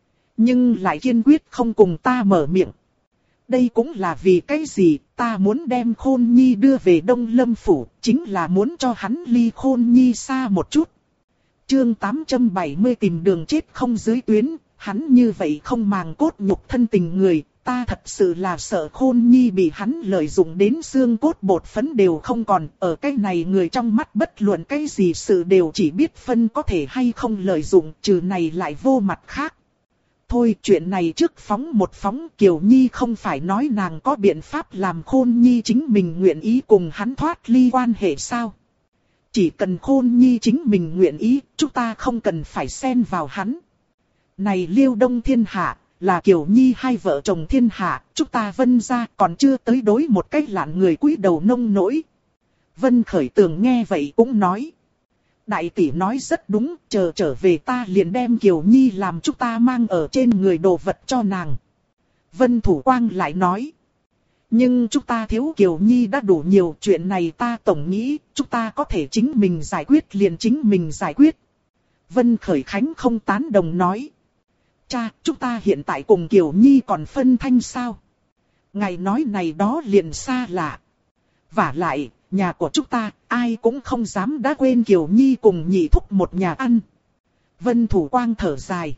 Nhưng lại kiên quyết không cùng ta mở miệng. Đây cũng là vì cái gì, ta muốn đem Khôn Nhi đưa về Đông Lâm Phủ, chính là muốn cho hắn ly Khôn Nhi xa một chút. Chương 870 tìm đường chết không dưới tuyến, hắn như vậy không màng cốt nhục thân tình người, ta thật sự là sợ Khôn Nhi bị hắn lợi dụng đến xương cốt bột phấn đều không còn, ở cái này người trong mắt bất luận cái gì sự đều chỉ biết phân có thể hay không lợi dụng, trừ này lại vô mặt khác. Thôi chuyện này trước phóng một phóng, Kiều Nhi không phải nói nàng có biện pháp làm Khôn Nhi chính mình nguyện ý cùng hắn thoát ly quan hệ sao? Chỉ cần Khôn Nhi chính mình nguyện ý, chúng ta không cần phải xen vào hắn. Này Liêu Đông thiên hạ, là Kiều Nhi hai vợ chồng thiên hạ, chúng ta Vân gia còn chưa tới đối một cách lạn người cúi đầu nông nỗi. Vân Khởi Tường nghe vậy cũng nói. Đại tỷ nói rất đúng, chờ trở về ta liền đem Kiều Nhi làm chúng ta mang ở trên người đồ vật cho nàng. Vân Thủ Quang lại nói. Nhưng chúng ta thiếu Kiều Nhi đã đủ nhiều, chuyện này ta tổng nghĩ, chúng ta có thể chính mình giải quyết liền chính mình giải quyết. Vân Khởi Khánh không tán đồng nói. Cha, chúng ta hiện tại cùng Kiều Nhi còn phân thanh sao? Ngài nói này đó liền xa lạ. Vả lại, nhà của chúng ta, ai cũng không dám đã quên Kiều Nhi cùng nhị thúc một nhà ăn. Vân Thủ Quang thở dài.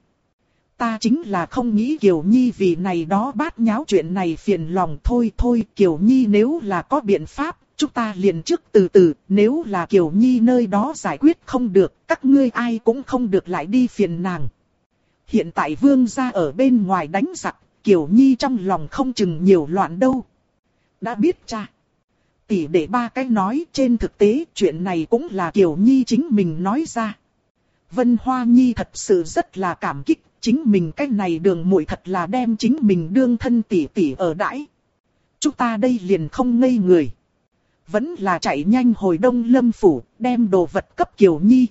Ta chính là không nghĩ Kiều Nhi vì này đó bát nháo chuyện này phiền lòng thôi. Kiều Nhi nếu là có biện pháp, chúng ta liền trước từ từ, nếu là Kiều Nhi nơi đó giải quyết không được, các ngươi ai cũng không được lại đi phiền nàng. Hiện tại vương gia ở bên ngoài đánh giặc, Kiều Nhi trong lòng không chừng nhiều loạn đâu. Đã biết cha. Tỷ đệ 3 cái nói, trên thực tế chuyện này cũng là Kiều Nhi chính mình nói ra. Vân Hoa Nhi thật sự rất là cảm kích, chính mình cái này đường muội thật là đem chính mình đương thân tỷ tỷ ở đãi. Chúng ta đây liền không ngây người. Vẫn là chạy nhanh hồi Đông Lâm Phủ, đem đồ vật cấp Kiều Nhi.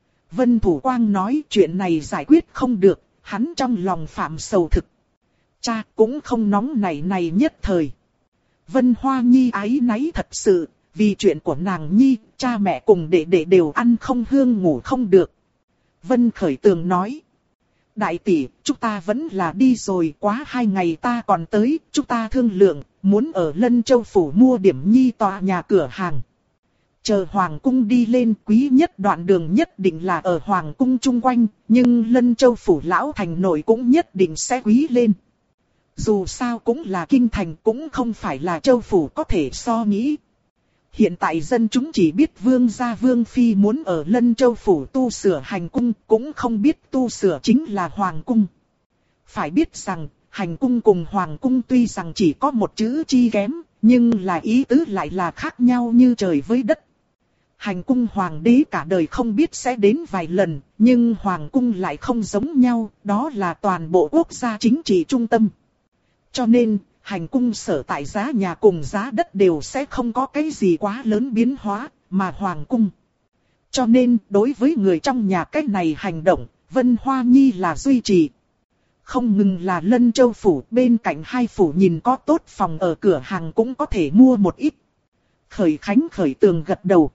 Vân Thủ Quang nói chuyện này giải quyết không được, hắn trong lòng phạm sầu thực. Cha cũng không nóng này nhất thời. Vân Hoa Nhi áy náy thật sự, vì chuyện của nàng Nhi, cha mẹ cùng đệ đệ đều ăn không hương ngủ không được. Vân Khởi Tường nói. Đại tỷ, chúng ta vẫn là đi rồi, quá 2 ngày ta còn tới, chúng ta thương lượng, muốn ở Lân Châu Phủ mua điểm Nhi tòa nhà cửa hàng. Chờ Hoàng Cung đi lên, quý nhất đoạn đường nhất định là ở Hoàng Cung chung quanh, nhưng Lân Châu Phủ Lão Thành nội cũng nhất định sẽ quý lên. Dù sao cũng là kinh thành, cũng không phải là châu phủ có thể so nghĩ. Hiện tại dân chúng chỉ biết vương gia vương phi muốn ở Lân Châu phủ tu sửa hành cung, cũng không biết tu sửa chính là hoàng cung. Phải biết rằng, hành cung cùng hoàng cung tuy rằng chỉ có một chữ chi kém, nhưng là ý tứ lại là khác nhau như trời với đất. Hành cung hoàng đế cả đời không biết sẽ đến vài lần, nhưng hoàng cung lại không giống nhau, đó là toàn bộ quốc gia chính trị trung tâm. Cho nên, hành cung sở tại giá nhà cùng giá đất đều sẽ không có cái gì quá lớn biến hóa, mà hoàng cung. Cho nên, đối với người trong nhà cái này hành động, Vân Hoa Nhi là duy trì. Không ngừng là Lân Châu phủ, bên cạnh hai phủ nhìn có tốt phòng ở cửa hàng cũng có thể mua một ít. Khởi Khánh Khởi Tường gật đầu.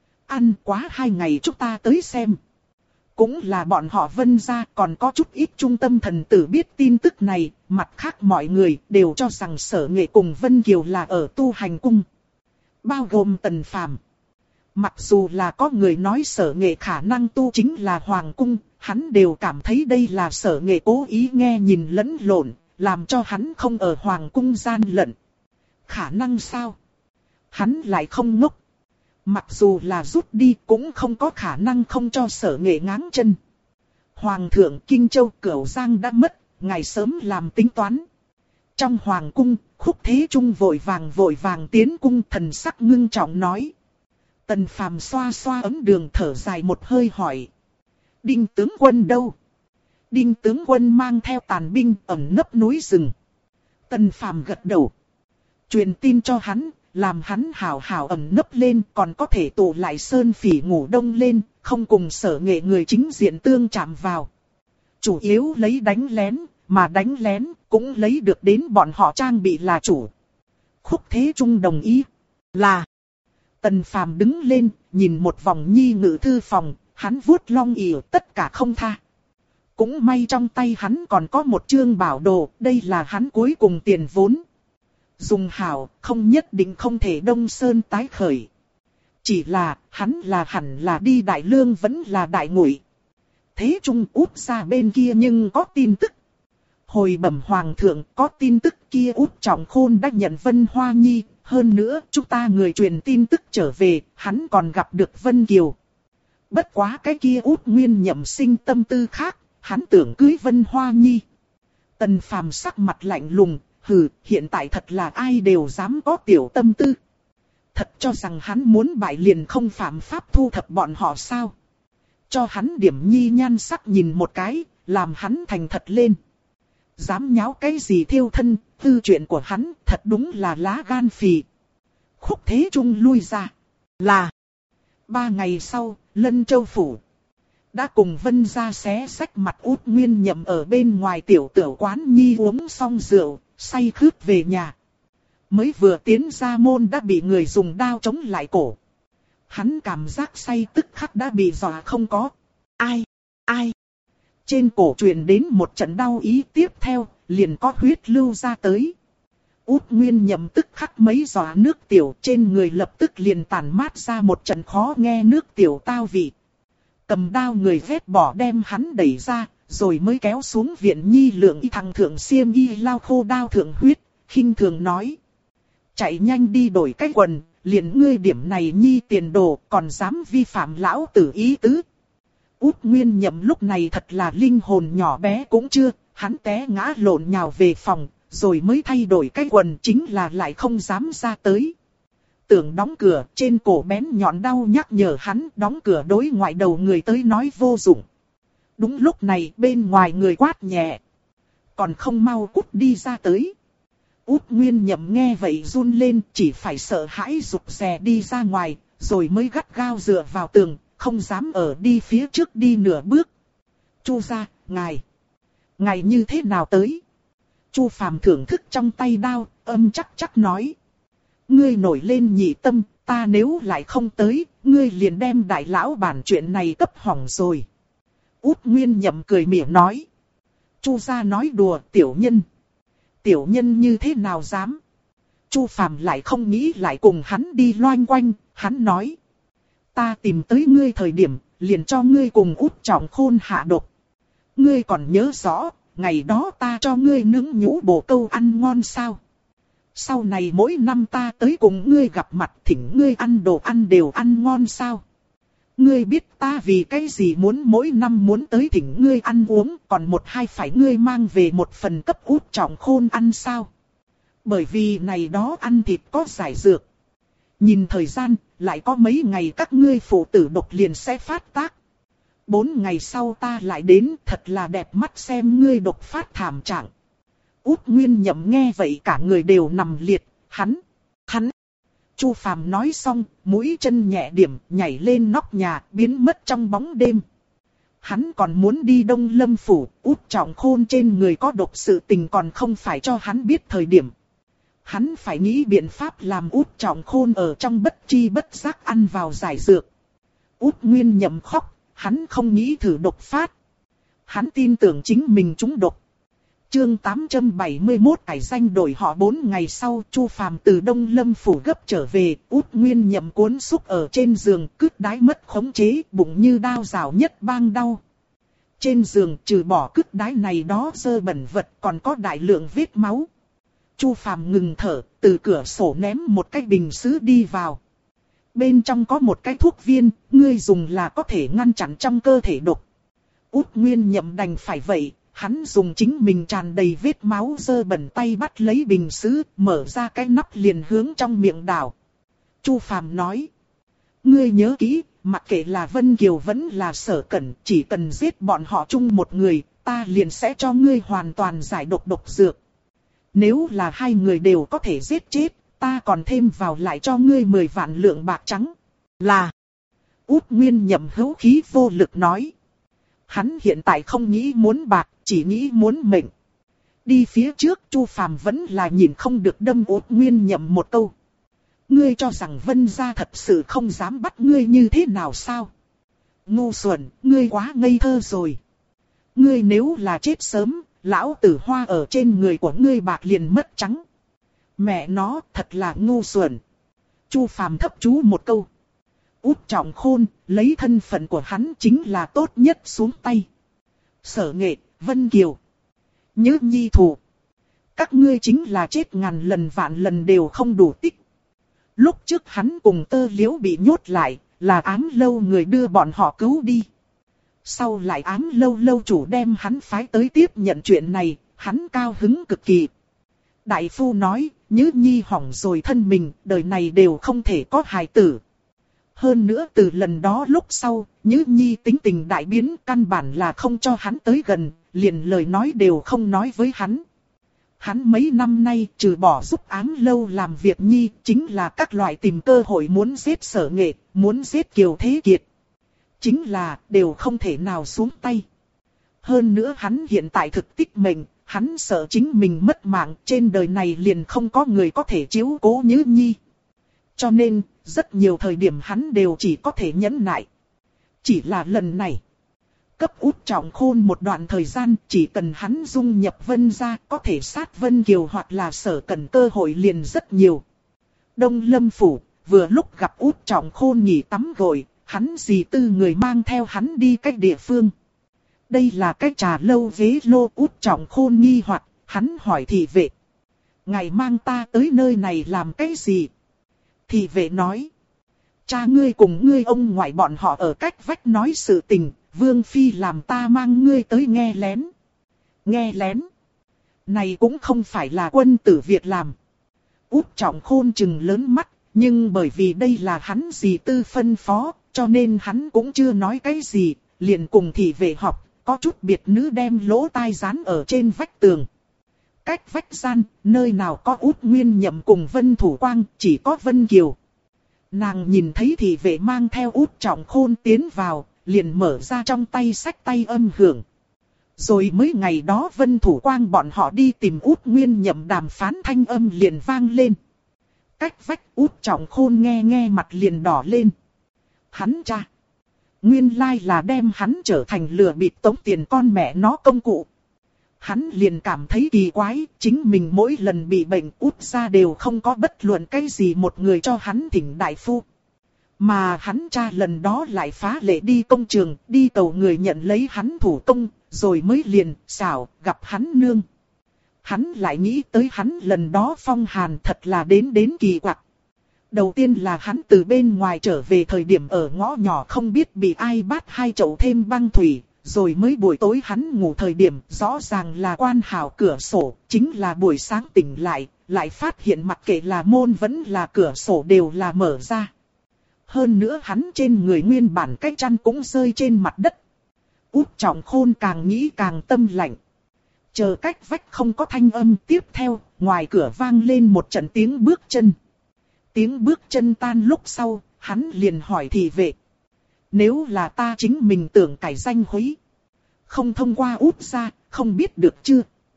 Ăn quá 2 ngày chúng ta tới xem. Cũng là bọn họ Vân gia, còn có chút ít trung tâm thần tử biết tin tức này, mặt khác mọi người đều cho rằng Sở Nghệ cùng Vân Kiều là ở tu hành cung. Bao gồm Tần Phàm. Mặc dù là có người nói Sở Nghệ khả năng tu chính là hoàng cung, hắn đều cảm thấy đây là Sở Nghệ cố ý nghe nhìn lẫn lộn, làm cho hắn không ở hoàng cung gian lận. Khả năng sao? Hắn lại không ngốc. Mặc dù là rút đi cũng không có khả năng không cho Sở Nghệ ngáng chân. Hoàng thượng Kinh Châu Cửu Giang đã mất, ngài sớm làm tính toán. Trong hoàng cung, Khúc Thế Trung vội vàng tiến cung, thần sắc ngưng trọng nói. Tần Phàm xoa xoa ấm đường thở dài một hơi hỏi. Đinh tướng quân đâu? Đinh tướng quân mang theo tàn binh ẩn nấp núi rừng. Tần Phàm gật đầu. Truyền tin cho hắn, làm hắn hảo hảo ẩn nấp lên, còn có thể tụ lại sơn phỉ ngủ đông lên, không cùng Sở Nghệ người chính diện tương chạm vào. Chủ yếu lấy đánh lén, mà đánh lén cũng lấy được đến bọn họ trang bị là chủ. Khúc Thế Trung đồng ý. Là. Tần Phàm đứng lên, nhìn một vòng nhi ngự thư phòng, hắn vuốt long ỉa tất cả không tha. Cũng may trong tay hắn còn có một chương bảo đồ, đây là hắn cuối cùng tiền vốn. Dùng hảo, không nhất định không thể đông sơn tái khởi. Chỉ là, hắn là hẳn là đi Đại Lương vẫn là Đại Ngụy. Thế Trung Út ra bên kia nhưng có tin tức. Hồi bẩm hoàng thượng, có tin tức kia Út Trọng Khôn đã nhận Vân Hoa Nhi. Hơn nữa, chúng ta người truyền tin tức trở về, hắn còn gặp được Vân Kiều. Bất quá cái kia Út Nguyên Nhậm sinh tâm tư khác, hắn tưởng cưới Vân Hoa Nhi. Tần Phàm sắc mặt lạnh lùng. Hừ, hiện tại thật là ai đều dám có tiểu tâm tư. Thật cho rằng hắn muốn bại liền không phạm pháp thu thập bọn họ sao? Cho hắn điểm nhi nhan sắc nhìn một cái, làm hắn thành thật lên. Dám nháo cái gì thiêu thân, tư chuyện của hắn thật đúng là lá gan phì. Khúc Thế Trung lui ra. Là 3 ngày sau, Lân Châu phủ đã cùng Vân gia xé xách mặt Út Nguyên Nhậm ở bên ngoài tiểu quán nhi uống xong rượu, say khướt về nhà. Mới vừa tiến ra môn đã bị người dùng đao chống lại cổ. Hắn cảm giác say tức khắc đã bị dọa không có. Ai? Trên cổ truyền đến một trận đau ý, tiếp theo, liền có huyết lưu ra tới. Út Nguyên Nhậm tức khắc mấy giọt nước tiểu, trên người lập tức liền tản mát ra một trận khó nghe nước tiểu tao vị. Cầm đao người vét bỏ đem hắn đẩy ra, rồi mới kéo xuống viện nhi lượng y thằng thượng xiêm y lao khô đao thượng huyết, khinh thường nói. Chạy nhanh đi đổi cái quần, liền ngươi điểm này nhi tiền đồ, còn dám vi phạm lão tử ý tứ. Út Nguyên Nhậm lúc này thật là linh hồn nhỏ bé cũng chưa, hắn té ngã lộn nhào về phòng, rồi mới thay đổi cái quần, chính là lại không dám ra tới. Tưởng đóng cửa, trên cổ bén nhọn đau nhắc nhở hắn đóng cửa đối ngoại đầu người tới nói vô dụng. Đúng lúc này bên ngoài người quát nhẹ. Còn không mau cút đi ra tới. Út Nguyên Nhậm nghe vậy run lên, chỉ phải sợ hãi rụt rè đi ra ngoài, rồi mới gắt gao dựa vào tường, không dám ở đi phía trước đi nửa bước. Chu gia, ngài như thế nào tới? Chu Phàm thưởng thức trong tay đao, âm chắc nói. Ngươi nổi lên nhị tâm, ta nếu lại không tới, ngươi liền đem đại lão bản chuyện này cấp hỏng rồi. Út Nguyên Nhậm cười mỉa nói. Chu gia nói đùa, tiểu nhân như thế nào dám? Chu Phàm lại không nghĩ lại cùng hắn đi loanh quanh, hắn nói. Ta tìm tới ngươi thời điểm, liền cho ngươi cùng Út Trọng Khôn hạ độc. Ngươi còn nhớ rõ, ngày đó ta cho ngươi nướng nhũ bồ câu ăn ngon sao? Sau này mỗi năm ta tới cùng ngươi gặp mặt thỉnh ngươi ăn đồ ăn đều ăn ngon sao? Ngươi biết ta vì cái gì muốn mỗi năm muốn tới thỉnh ngươi ăn uống, còn một hai phải ngươi mang về một phần cấp Út Trọng Khôn ăn sao? Bởi vì này đó ăn thịt có giải dược. Nhìn thời gian, lại có mấy ngày các ngươi phụ tử độc liền sẽ phát tác. 4 ngày sau ta lại đến, thật là đẹp mắt xem ngươi độc phát thảm trạng. Út Nguyên Nhậm nghe vậy cả người đều nằm liệt, hắn. Chu Phàm nói xong, mũi chân nhẹ điểm, nhảy lên nóc nhà, biến mất trong bóng đêm. Hắn còn muốn đi Đông Lâm Phủ, Út Trọng Khôn trên người có độc sự tình còn không phải cho hắn biết thời điểm. Hắn phải nghĩ biện pháp làm Út Trọng Khôn ở trong bất tri bất giác ăn vào giải dược. Út Nguyên Nhậm khóc, hắn không nghĩ thử độc phát. Hắn tin tưởng chính mình trúng độc. Chương 871 cải danh đổi họ 4 ngày sau Chu Phàm từ Đông Lâm Phủ gấp trở về, Út Nguyên Nhậm cuốn xúc ở trên giường, cứt đái mất khống chế, bụng như đao rào nhất bang đau. Trên giường trừ bỏ cứt đái này đó dơ bẩn vật còn có đại lượng vết máu. Chu Phàm ngừng thở, từ cửa sổ ném một cái bình sứ đi vào. Bên trong có một cái thuốc viên, ngươi dùng là có thể ngăn chặn trong cơ thể độc. Út Nguyên Nhậm đành phải vậy. Hắn dùng chính mình tràn đầy vết máu dơ bẩn tay bắt lấy bình sứ, mở ra cái nắp liền hướng trong miệng đảo. Chu Phàm nói. Ngươi nhớ kỹ, mặc kệ là Vân Kiều vẫn là Sở Cẩn, chỉ cần giết bọn họ chung một người, ta liền sẽ cho ngươi hoàn toàn giải độc dược. Nếu là hai người đều có thể giết chết, ta còn thêm vào lại cho ngươi 10 vạn lượng bạc trắng. Là. Út Nguyên Nhậm hữu khí vô lực nói. Hắn hiện tại không nghĩ muốn bạc, chỉ nghĩ muốn mệnh. Đi phía trước Chu Phàm vẫn là nhìn không được đâm Út Nguyên Nhậm một câu. Ngươi cho rằng Vân gia thật sự không dám bắt ngươi như thế nào sao? Ngu xuẩn, ngươi quá ngây thơ rồi. Ngươi nếu là chết sớm, lão tử hoa ở trên người của ngươi bạc liền mất trắng. Mẹ nó thật là ngu xuẩn. Chu Phàm thấp chú một câu. Út Trọng Khôn, lấy thân phận của hắn chính là tốt nhất xuống tay. Sở Nghệ, Vân Kiều, Nhữ Nhi thù. Các ngươi chính là chết ngàn lần vạn lần đều không đủ tích. Lúc trước hắn cùng Tơ Liễu bị nhốt lại, là Ám Lâu người đưa bọn họ cứu đi. Sau lại Ám Lâu lâu chủ đem hắn phái tới tiếp nhận chuyện này, hắn cao hứng cực kỳ. Đại phu nói, Nhữ Nhi hỏng rồi thân mình, đời này đều không thể có hài tử. Hơn nữa từ lần đó lúc sau, Nhữ Nhi tính tình đại biến, căn bản là không cho hắn tới gần, liền lời nói đều không nói với hắn. Hắn mấy năm nay trừ bỏ giúp Ám Lâu làm việc Nhi, chính là các loại tìm cơ hội muốn giết Sở Nghệ, muốn giết Kiều Thế Kiệt. Chính là đều không thể nào xuống tay. Hơn nữa hắn hiện tại thực tích mệnh, hắn sợ chính mình mất mạng, trên đời này liền không có người có thể chiếu cố Nhữ Nhi. Cho nên, rất nhiều thời điểm hắn đều chỉ có thể nhẫn nại. Chỉ là lần này, cấp Út Trọng Khôn một đoạn thời gian, chỉ cần hắn dung nhập Vân gia, có thể sát Vân Kiều hoặc là Sở Cẩn cơ hội liền rất nhiều. Đông Lâm Phủ, vừa lúc gặp Út Trọng Khôn nghỉ tắm gội, hắn dì tư người mang theo hắn đi cách địa phương. Đây là cái trà lâu ghế lô. Út Trọng Khôn nghi hoặc, hắn hỏi thị vệ. Ngài mang ta tới nơi này làm cái gì? Thị vệ nói. Cha ngươi cùng ngươi ông ngoại bọn họ ở cách vách nói sự tình, Vương Phi làm ta mang ngươi tới nghe lén. Nghe lén? Này cũng không phải là quân tử việc làm. Út Trọng Khôn trừng lớn mắt, nhưng bởi vì đây là hắn dì tư phân phó, cho nên hắn cũng chưa nói cái gì, liền cùng thị vệ học, có chút biệt nữ đem lỗ tai dán ở trên vách tường. Cách vách gian, nơi nào có Út Nguyên Nhậm cùng Vân Thủ Quang, chỉ có Vân Kiều. Nàng nhìn thấy thị vệ mang theo Út Trọng Khôn tiến vào, liền mở ra trong tay sách tay âm hưởng. Rồi mới ngày đó Vân Thủ Quang bọn họ đi tìm Út Nguyên Nhậm đàm phán thanh âm liền vang lên. Cách vách Út Trọng Khôn nghe mặt liền đỏ lên. Hắn cha. Nguyên lai là đem hắn trở thành lừa bịp tống tiền con mẹ nó công cụ. Hắn liền cảm thấy kỳ quái, chính mình mỗi lần bị bệnh Út gia đều không có bất luận cái gì một người cho hắn thỉnh đại phu. Mà hắn cha lần đó lại phá lệ đi công trường, đi tàu người nhận lấy hắn thủ công, rồi mới liền xảo gặp hắn nương. Hắn lại nghĩ tới hắn lần đó phong hàn thật là đến kỳ quặc. Đầu tiên là hắn từ bên ngoài trở về thời điểm ở ngõ nhỏ không biết bị ai bắt 2 chậu thêm băng thủy, rồi mới buổi tối hắn ngủ thời điểm rõ ràng là quan hảo cửa sổ, chính là buổi sáng tỉnh lại phát hiện mặc kệ là môn vẫn là cửa sổ đều là mở ra. Hơn nữa hắn trên người nguyên bản cái chăn cũng rơi trên mặt đất. Út Trọng Khôn càng nghĩ càng tâm lạnh. Chờ cách vách không có thanh âm, tiếp theo, ngoài cửa vang lên một trận tiếng bước chân. Tiếng bước chân tan lúc sau, hắn liền hỏi thị vệ. Nếu là ta chính mình tưởng cải danh húy, không thông qua Út ra, không biết được chưa?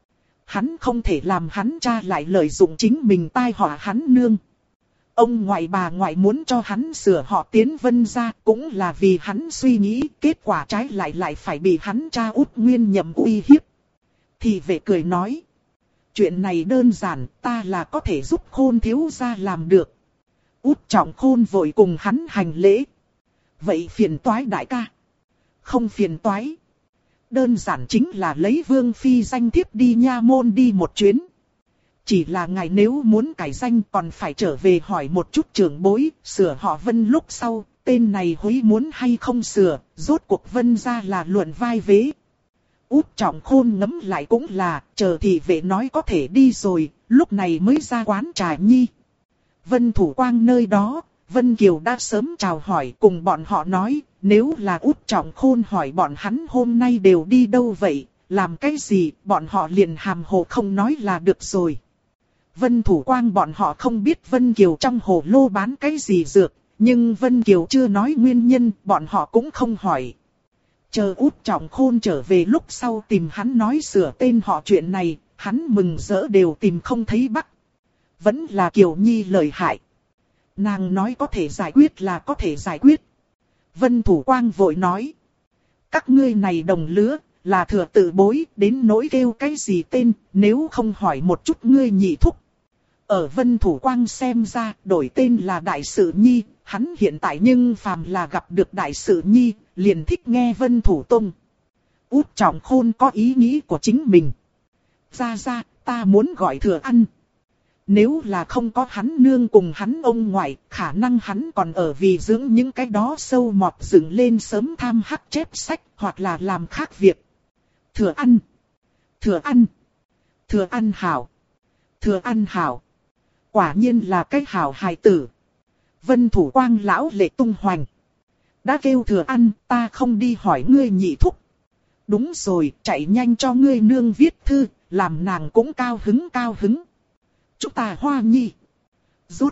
Hắn không thể làm hắn cha lại lợi dụng chính mình tai họa hắn nương. Ông ngoại bà ngoại muốn cho hắn sửa họ Tiến Vân ra cũng là vì hắn suy nghĩ, kết quả trái lại phải bị hắn cha Út Nguyên Nhậm uy hiếp. Thị vệ cười nói. Chuyện này đơn giản, ta là có thể giúp Khôn thiếu gia làm được. Út Trọng Khôn vội cùng hắn hành lễ. Vậy phiền toái đại ca? Không phiền toái. Đơn giản chính là lấy Vương Phi danh thiếp đi nha môn đi một chuyến. Chỉ là ngài nếu muốn cải danh còn phải trở về hỏi một chút trưởng bối, sửa họ Vân lúc sau, tên này húy muốn hay không sửa, rốt cuộc Vân ra là luận vai vế. Út Trọng Khôn ngẫm lại cũng là, chờ thị vệ nói có thể đi rồi, lúc này mới ra quán trà nhi. Vân Thủ Quang nơi đó, Vân Kiều đã sớm chào hỏi cùng bọn họ nói, nếu là Út Trọng Khôn hỏi bọn hắn hôm nay đều đi đâu vậy, làm cái gì, bọn họ liền hàm hồ không nói là được rồi. Vân Thủ Quang bọn họ không biết Vân Kiều trong hồ lô bán cái gì dược, nhưng Vân Kiều chưa nói nguyên nhân, bọn họ cũng không hỏi. Chờ Út Trọng Khôn trở về lúc sau tìm hắn nói sửa tên họ chuyện này, hắn mừng rỡ đều tìm không thấy bắc. Vẫn là Kiều Nhi lợi hại. Nàng nói có thể giải quyết là có thể giải quyết. Vân Thủ Quang vội nói. Các ngươi này đồng lứa, là thừa tự bối, đến nỗi kêu cái gì tên, nếu không hỏi một chút ngươi nhị thúc. Ở Vân Thủ Quang xem ra, đổi tên là Đại Sự Nhi, hắn hiện tại nhưng phàm là gặp được Đại Sự Nhi, liền thích nghe Vân Thủ Tông. Út Trọng Khôn có ý nghĩ của chính mình. Ra, ta muốn gọi Thừa Ăn. Nếu là không có hắn nương cùng hắn ông ngoại, khả năng hắn còn ở vì dưỡng những cái đó sâu mọt dựng lên sớm tham hắc chép sách, hoặc là làm khác việc. Thừa Ăn. Thừa Ăn. Thừa Ăn hảo. Thừa Ăn hảo. Quả nhiên là cái hảo hài tử. Vân Thủ Quang lão lệ tung hoành. Đã kêu Thừa Ăn, ta không đi hỏi ngươi nhị thúc. Đúng rồi, chạy nhanh cho ngươi nương viết thư, làm nàng cũng cao hứng. Chúng ta Hoa Nhi. Rốt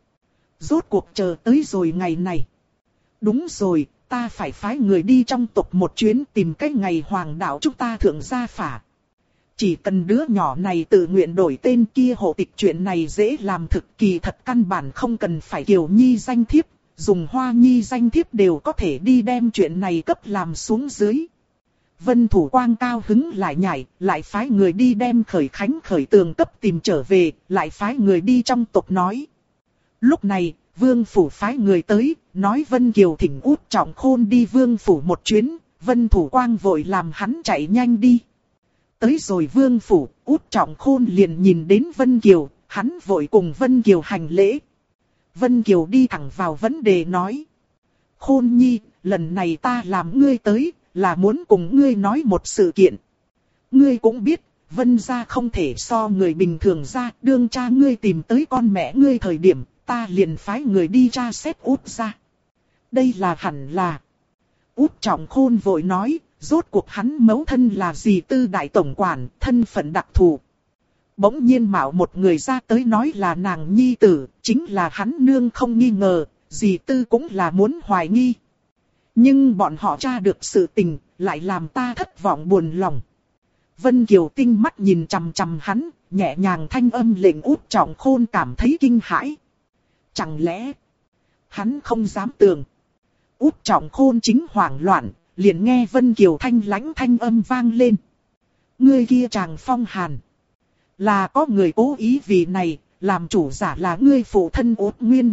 cuộc chờ tới rồi ngày này. Đúng rồi, ta phải phái người đi trong tộc một chuyến tìm cái ngày hoàng đạo chúng ta thượng gia phả. Chỉ cần đứa nhỏ này tự nguyện đổi tên kia hộ tịch chuyện này dễ làm thực kỳ thật căn bản không cần phải Kiều Nhi danh thiếp, dùng Hoa Nhi danh thiếp đều có thể đi đem chuyện này cấp làm xuống dưới. Vân Thủ Quang cao hứng lại nhảy, lại phái người đi đem Khởi Khánh Khởi Tường cấp tìm trở về, lại phái người đi trong tộc nói. Lúc này, Vương Phủ phái người tới, nói Vân Kiều thỉnh Út Trọng Khôn đi Vương Phủ một chuyến, Vân Thủ Quang vội làm hắn chạy nhanh đi. Tới rồi Vương Phủ, Út Trọng Khôn liền nhìn đến Vân Kiều, hắn vội cùng Vân Kiều hành lễ. Vân Kiều đi thẳng vào vấn đề nói. Khôn Nhi, lần này ta làm ngươi tới, là muốn cùng ngươi nói một sự kiện. Ngươi cũng biết, Vân gia không thể so người bình thường ra, đương cha ngươi tìm tới con mẹ ngươi thời điểm, ta liền phái người đi tra xét Út gia. Đây là hẳn là. Út Trọng Khôn vội nói, rốt cuộc hắn mẫu thân là dì Tư đại tổng quản, thân phận đặc thù. Bỗng nhiên mạo một người ra tới nói là nàng nhi tử, chính là hắn nương không nghi ngờ, dì Tư cũng là muốn hoài nghi. Nhưng bọn họ tra được sự tình, lại làm ta thất vọng buồn lòng. Vân Kiều tinh mắt nhìn chằm chằm hắn, nhẹ nhàng thanh âm lệnh Út Trọng Khôn cảm thấy kinh hãi. Chẳng lẽ hắn không dám tưởng. Út Trọng Khôn chính hoảng loạn, liền nghe Vân Kiều thanh lãnh thanh âm vang lên. Ngươi kia chàng phong hàn. Là có người cố ý vì này, làm chủ giả là ngươi phụ thân Út Nguyên Nhậm,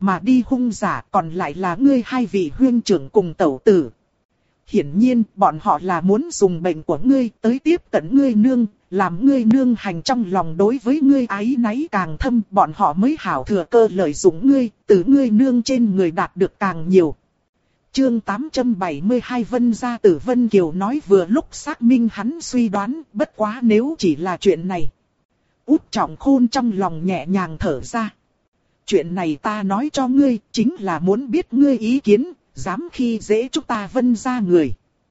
mà đi hung giả còn lại là ngươi hai vị huynh trưởng cùng tẩu tử. Hiển nhiên bọn họ là muốn dùng bệnh của ngươi tới tiếp cận ngươi nương, làm ngươi nương hành trong lòng đối với ngươi áy náy càng thâm, bọn họ mới hảo thừa cơ lợi dụng ngươi, từ ngươi nương trên người đạt được càng nhiều. Chương 872 Vân gia tử Vân Kiều nói vừa lúc xác minh hắn suy đoán, bất quá nếu chỉ là chuyện này. Út Trọng Khôn trong lòng nhẹ nhàng thở ra. Chuyện này ta nói cho ngươi, chính là muốn biết ngươi ý kiến, dám khi dễ chúng ta Vân gia người.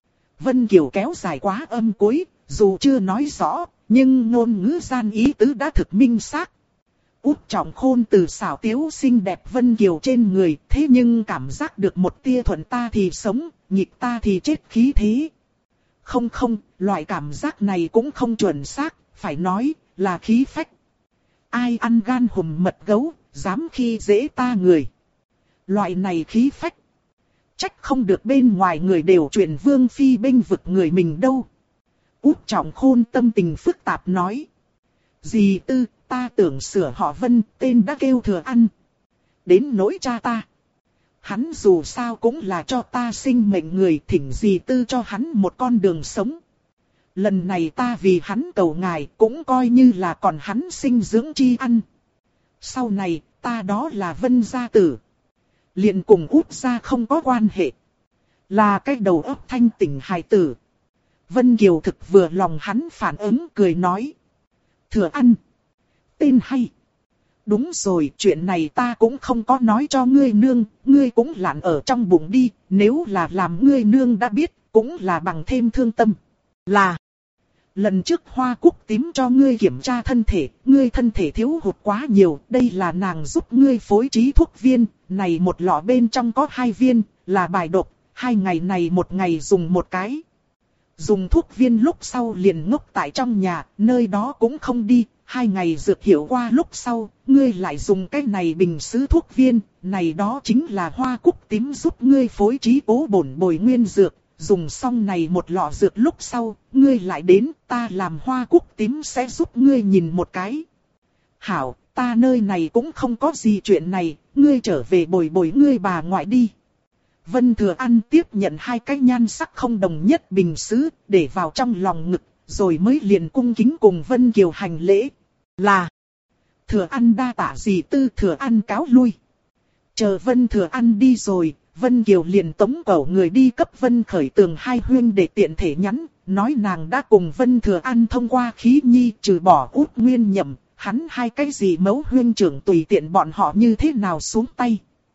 Vân Kiều kéo dài quá âm cuối, dù chưa nói rõ, nhưng ngôn ngữ gian ý tứ đã thực minh xác. Út Trọng Khôn từ xảo tiếu xinh đẹp Vân Kiều trên người, thế nhưng cảm giác được một tia thuận ta thì sống, nghịch ta thì chết khí thế. Không, loại cảm giác này cũng không chuẩn xác, phải nói là khí phách. Ai ăn gan hùm mật gấu, dám khi dễ ta người. Loại này khí phách. Trách không được bên ngoài người đều truyền Vương Phi bênh vực người mình đâu. Út Trọng Khôn tâm tình phức tạp nói. Dì Tư, ta tưởng sửa họ Vân, tên đã kêu Thừa Ăn. Đến nỗi cha ta. Hắn dù sao cũng là cho ta sinh mệnh người, thỉnh dì Tư cho hắn một con đường sống. Lần này ta vì hắn cầu ngài cũng coi như là còn hắn sinh dưỡng chi ăn. Sau này ta đó là Vân gia tử. Liền cùng Út gia không có quan hệ. Là cái đầu óc thanh tỉnh hài tử. Vân Kiều thực vừa lòng hắn phản ứng cười nói. Thừa Ăn. Tên hay. Đúng rồi, chuyện này ta cũng không có nói cho ngươi nương, ngươi cũng lặn ở trong bụng đi, nếu là làm ngươi nương đã biết, cũng là bằng thêm thương tâm. Là, lần trước Hoa Cúc tím cho ngươi kiểm tra thân thể, ngươi thân thể thiếu hụt quá nhiều, đây là nàng giúp ngươi phối trí thuốc viên, này một lọ bên trong có 2 viên, là bài độc, 2 ngày này một ngày dùng một cái. Dùng thuốc viên lúc sau liền ngốc tại trong nhà, nơi đó cũng không đi. 2 ngày dược hiệu qua lúc sau, ngươi lại dùng cái này bình sứ thuốc viên, này đó chính là Hoa Cúc tím giúp ngươi phối trí cố bổn bồi nguyên dược, dùng xong này một lọ dược lúc sau, ngươi lại đến, ta làm Hoa Cúc tím sẽ giúp ngươi nhìn một cái. Hảo, ta nơi này cũng không có gì chuyện này, ngươi trở về bồi bồi ngươi bà ngoại đi. Vân Thừa Ăn tiếp nhận 2 cái nhan sắc không đồng nhất bình sứ, để vào trong lòng ngực, rồi mới liền cung kính cùng Vân Kiều hành lễ. Là Thừa Ăn đa tạ dì Tư, Thừa Ăn cáo lui. Chờ Vân Thừa Ăn đi rồi, Vân Kiều liền tống cổ người đi cấp Vân Khởi Tường 2 huynh để tiện thể nhắn, nói nàng đã cùng Vân Thừa Ăn thông qua khí nhi trừ bỏ Út Nguyên Nhậm, hắn 2 cái gì mẫu huynh trưởng tùy tiện bọn họ như thế nào xuống tay.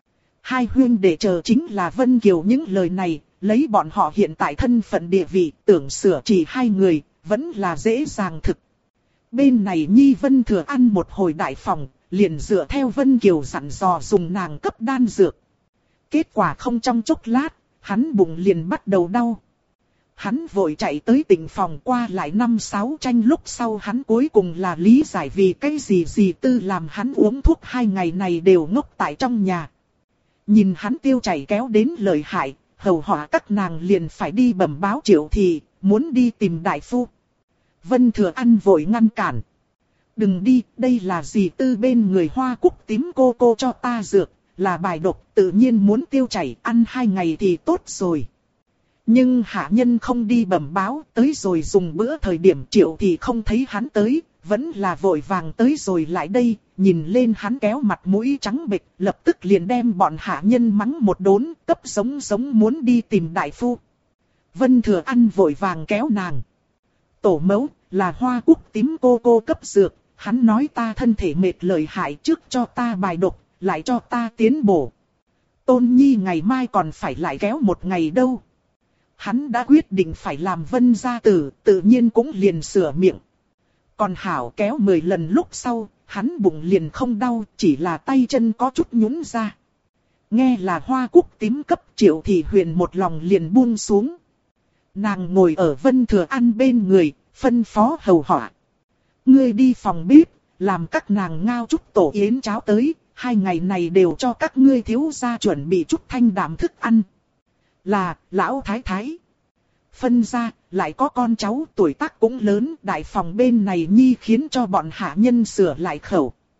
2 huynh để chờ chính là Vân Kiều những lời này, lấy bọn họ hiện tại thân phận địa vị, tưởng sửa chỉ 2 người, vẫn là dễ dàng thực. Bên này Nhi Vân Thừa Ăn một hồi đại phòng, liền dựa theo Vân Kiều dặn dò dùng nàng cấp đan dược. Kết quả không trong chốc lát, hắn bụng liền bắt đầu đau. Hắn vội chạy tới tỉnh phòng qua lại 5-6 tranh lúc sau hắn cuối cùng là lý giải vì cái gì dì Tư làm hắn uống thuốc 2 ngày này đều ngốc tại trong nhà. Nhìn hắn tiêu chảy kéo đến lợi hại, hầu họa các nàng liền phải đi bẩm báo Triệu Thị, muốn đi tìm đại phu. Vân Thừa Ăn vội ngăn cản. Đừng đi, đây là dì Tư bên người Hoa Cúc tím cô cho ta dược, là bài độc, tự nhiên muốn tiêu chảy, ăn 2 ngày thì tốt rồi. Nhưng hạ nhân không đi bẩm báo, tới rồi dùng bữa thời điểm Triệu Thị không thấy hắn tới, vẫn là vội vàng tới rồi lại đây, nhìn lên hắn kéo mặt mũi trắng bệch, lập tức liền đem bọn hạ nhân mắng một đốn, cấp giống muốn đi tìm đại phu. Vân Thừa Ăn vội vàng kéo nàng. Tổ mẫu, là Hoa Cúc tím cô cấp dược, hắn nói ta thân thể mệt lợi hại trước cho ta bài độc, lại cho ta tiến bổ. Tôn Nhi ngày mai còn phải lại kéo 1 ngày đâu. Hắn đã quyết định phải làm Vân gia tử, tự nhiên cũng liền sửa miệng. Còn hảo kéo 10 lần lúc sau, hắn bụng liền không đau, chỉ là tay chân có chút nhũn ra. Nghe là Hoa Cúc tím cấp Triệu Thị Huyền một lòng liền buông xuống. Nàng ngồi ở Vân Thừa Ăn bên người, phân phó hầu họa. Ngươi đi phòng bếp, làm các nàng ngao chút tổ yến cháo tới, 2 ngày này đều cho các ngươi thiếu gia chuẩn bị chút thanh đạm thức ăn. Là, lão thái thái. Phân ra, lại có con cháu tuổi tác cũng lớn, đại phòng bên này Nhi khiến cho bọn hạ nhân sửa lại khẩu.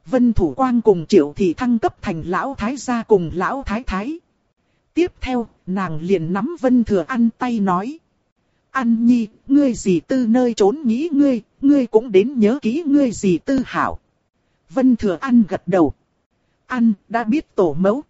Vân Thủ Quang cùng Triệu Thị thăng cấp thành lão thái gia cùng lão thái thái. Tiếp theo, nàng liền nắm Vân Thừa An tay nói. An nhi, ngươi dì tư nơi trốn nghĩ ngươi cũng đến nhớ kỹ ngươi dì tư hảo. Vân Thừa An gật đầu. An đã biết tổ mẫu.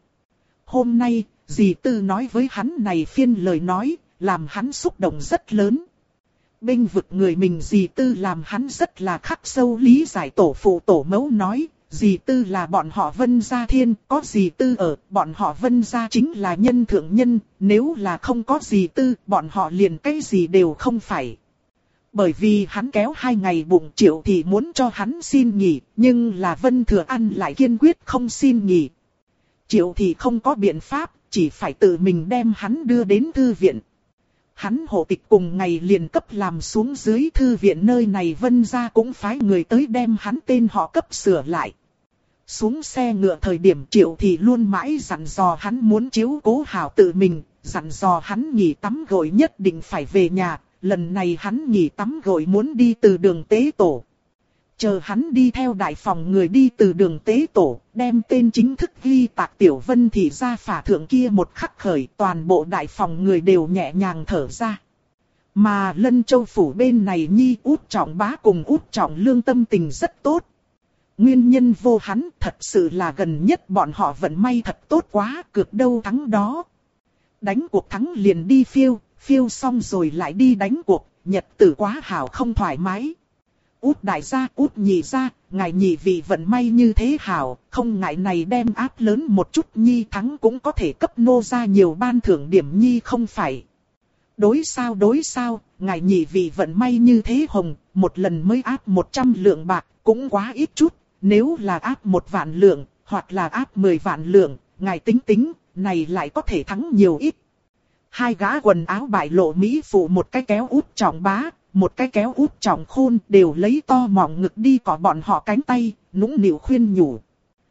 Hôm nay, dì tư nói với hắn này phiên lời nói, làm hắn xúc động rất lớn. Bênh vực người mình dì tư làm hắn rất là khắc sâu lý giải tổ phụ tổ mẫu nói. Dì tư là bọn họ Vân gia thiên, có dì tư ở, bọn họ Vân gia chính là nhân thượng nhân, nếu là không có dì tư, bọn họ liền cái gì đều không phải. Bởi vì hắn kéo 2 ngày bụng Triệu thì muốn cho hắn xin nghỉ, nhưng là Vân Thừa An lại kiên quyết không xin nghỉ. Triệu thì không có biện pháp, chỉ phải tự mình đem hắn đưa đến thư viện. Hắn hộ tịch cùng ngày liền cấp làm xuống dưới thư viện nơi này Vân gia cũng phái người tới đem hắn tên họ cấp sửa lại. Xuống xe ngựa thời điểm Triệu thì luôn mãi dặn dò hắn muốn chiếu cố hảo tự mình, dặn dò hắn nghỉ tắm gội nhất định phải về nhà, lần này hắn nghỉ tắm gội muốn đi từ đường tế tổ. Chờ hắn đi theo đại phòng người đi từ đường tế tổ, đem tên chính thức ghi tạc Tiểu Vân Thị ra phả thượng kia một khắc khởi, toàn bộ đại phòng người đều nhẹ nhàng thở ra. Mà Lân Châu phủ bên này Nhi Út Trọng Bá cùng Út Trọng Lương tâm tình rất tốt. Nguyên nhân vô hắn thật sự là gần nhất bọn họ vận may thật tốt quá, cược đâu thắng đó. Đánh cuộc thắng liền đi phiêu xong rồi lại đi đánh cuộc, nhật tử quá hảo không thoải mái. Út đại gia, Út nhị gia, ngài nhị vị vận may như thế hảo, không ngại này đem áp lớn một chút Nhi thắng cũng có thể cấp nô ra nhiều ban thưởng điểm Nhi không phải. Đối sao, ngài nhị vị vận may như thế hồng, một lần mới áp 100 lượng bạc, cũng quá ít chút, nếu là áp 1 vạn lượng, hoặc là áp 10 vạn lượng, ngài tính, này lại có thể thắng nhiều ít. 2 gã quần áo bại lộ mỹ phụ một cái kéo Út Trọng Bá, một cái kéo Út Trọng Khôn đều lấy to mọng ngực đi cọ bọn họ cánh tay, nũng nịu khuyên nhủ.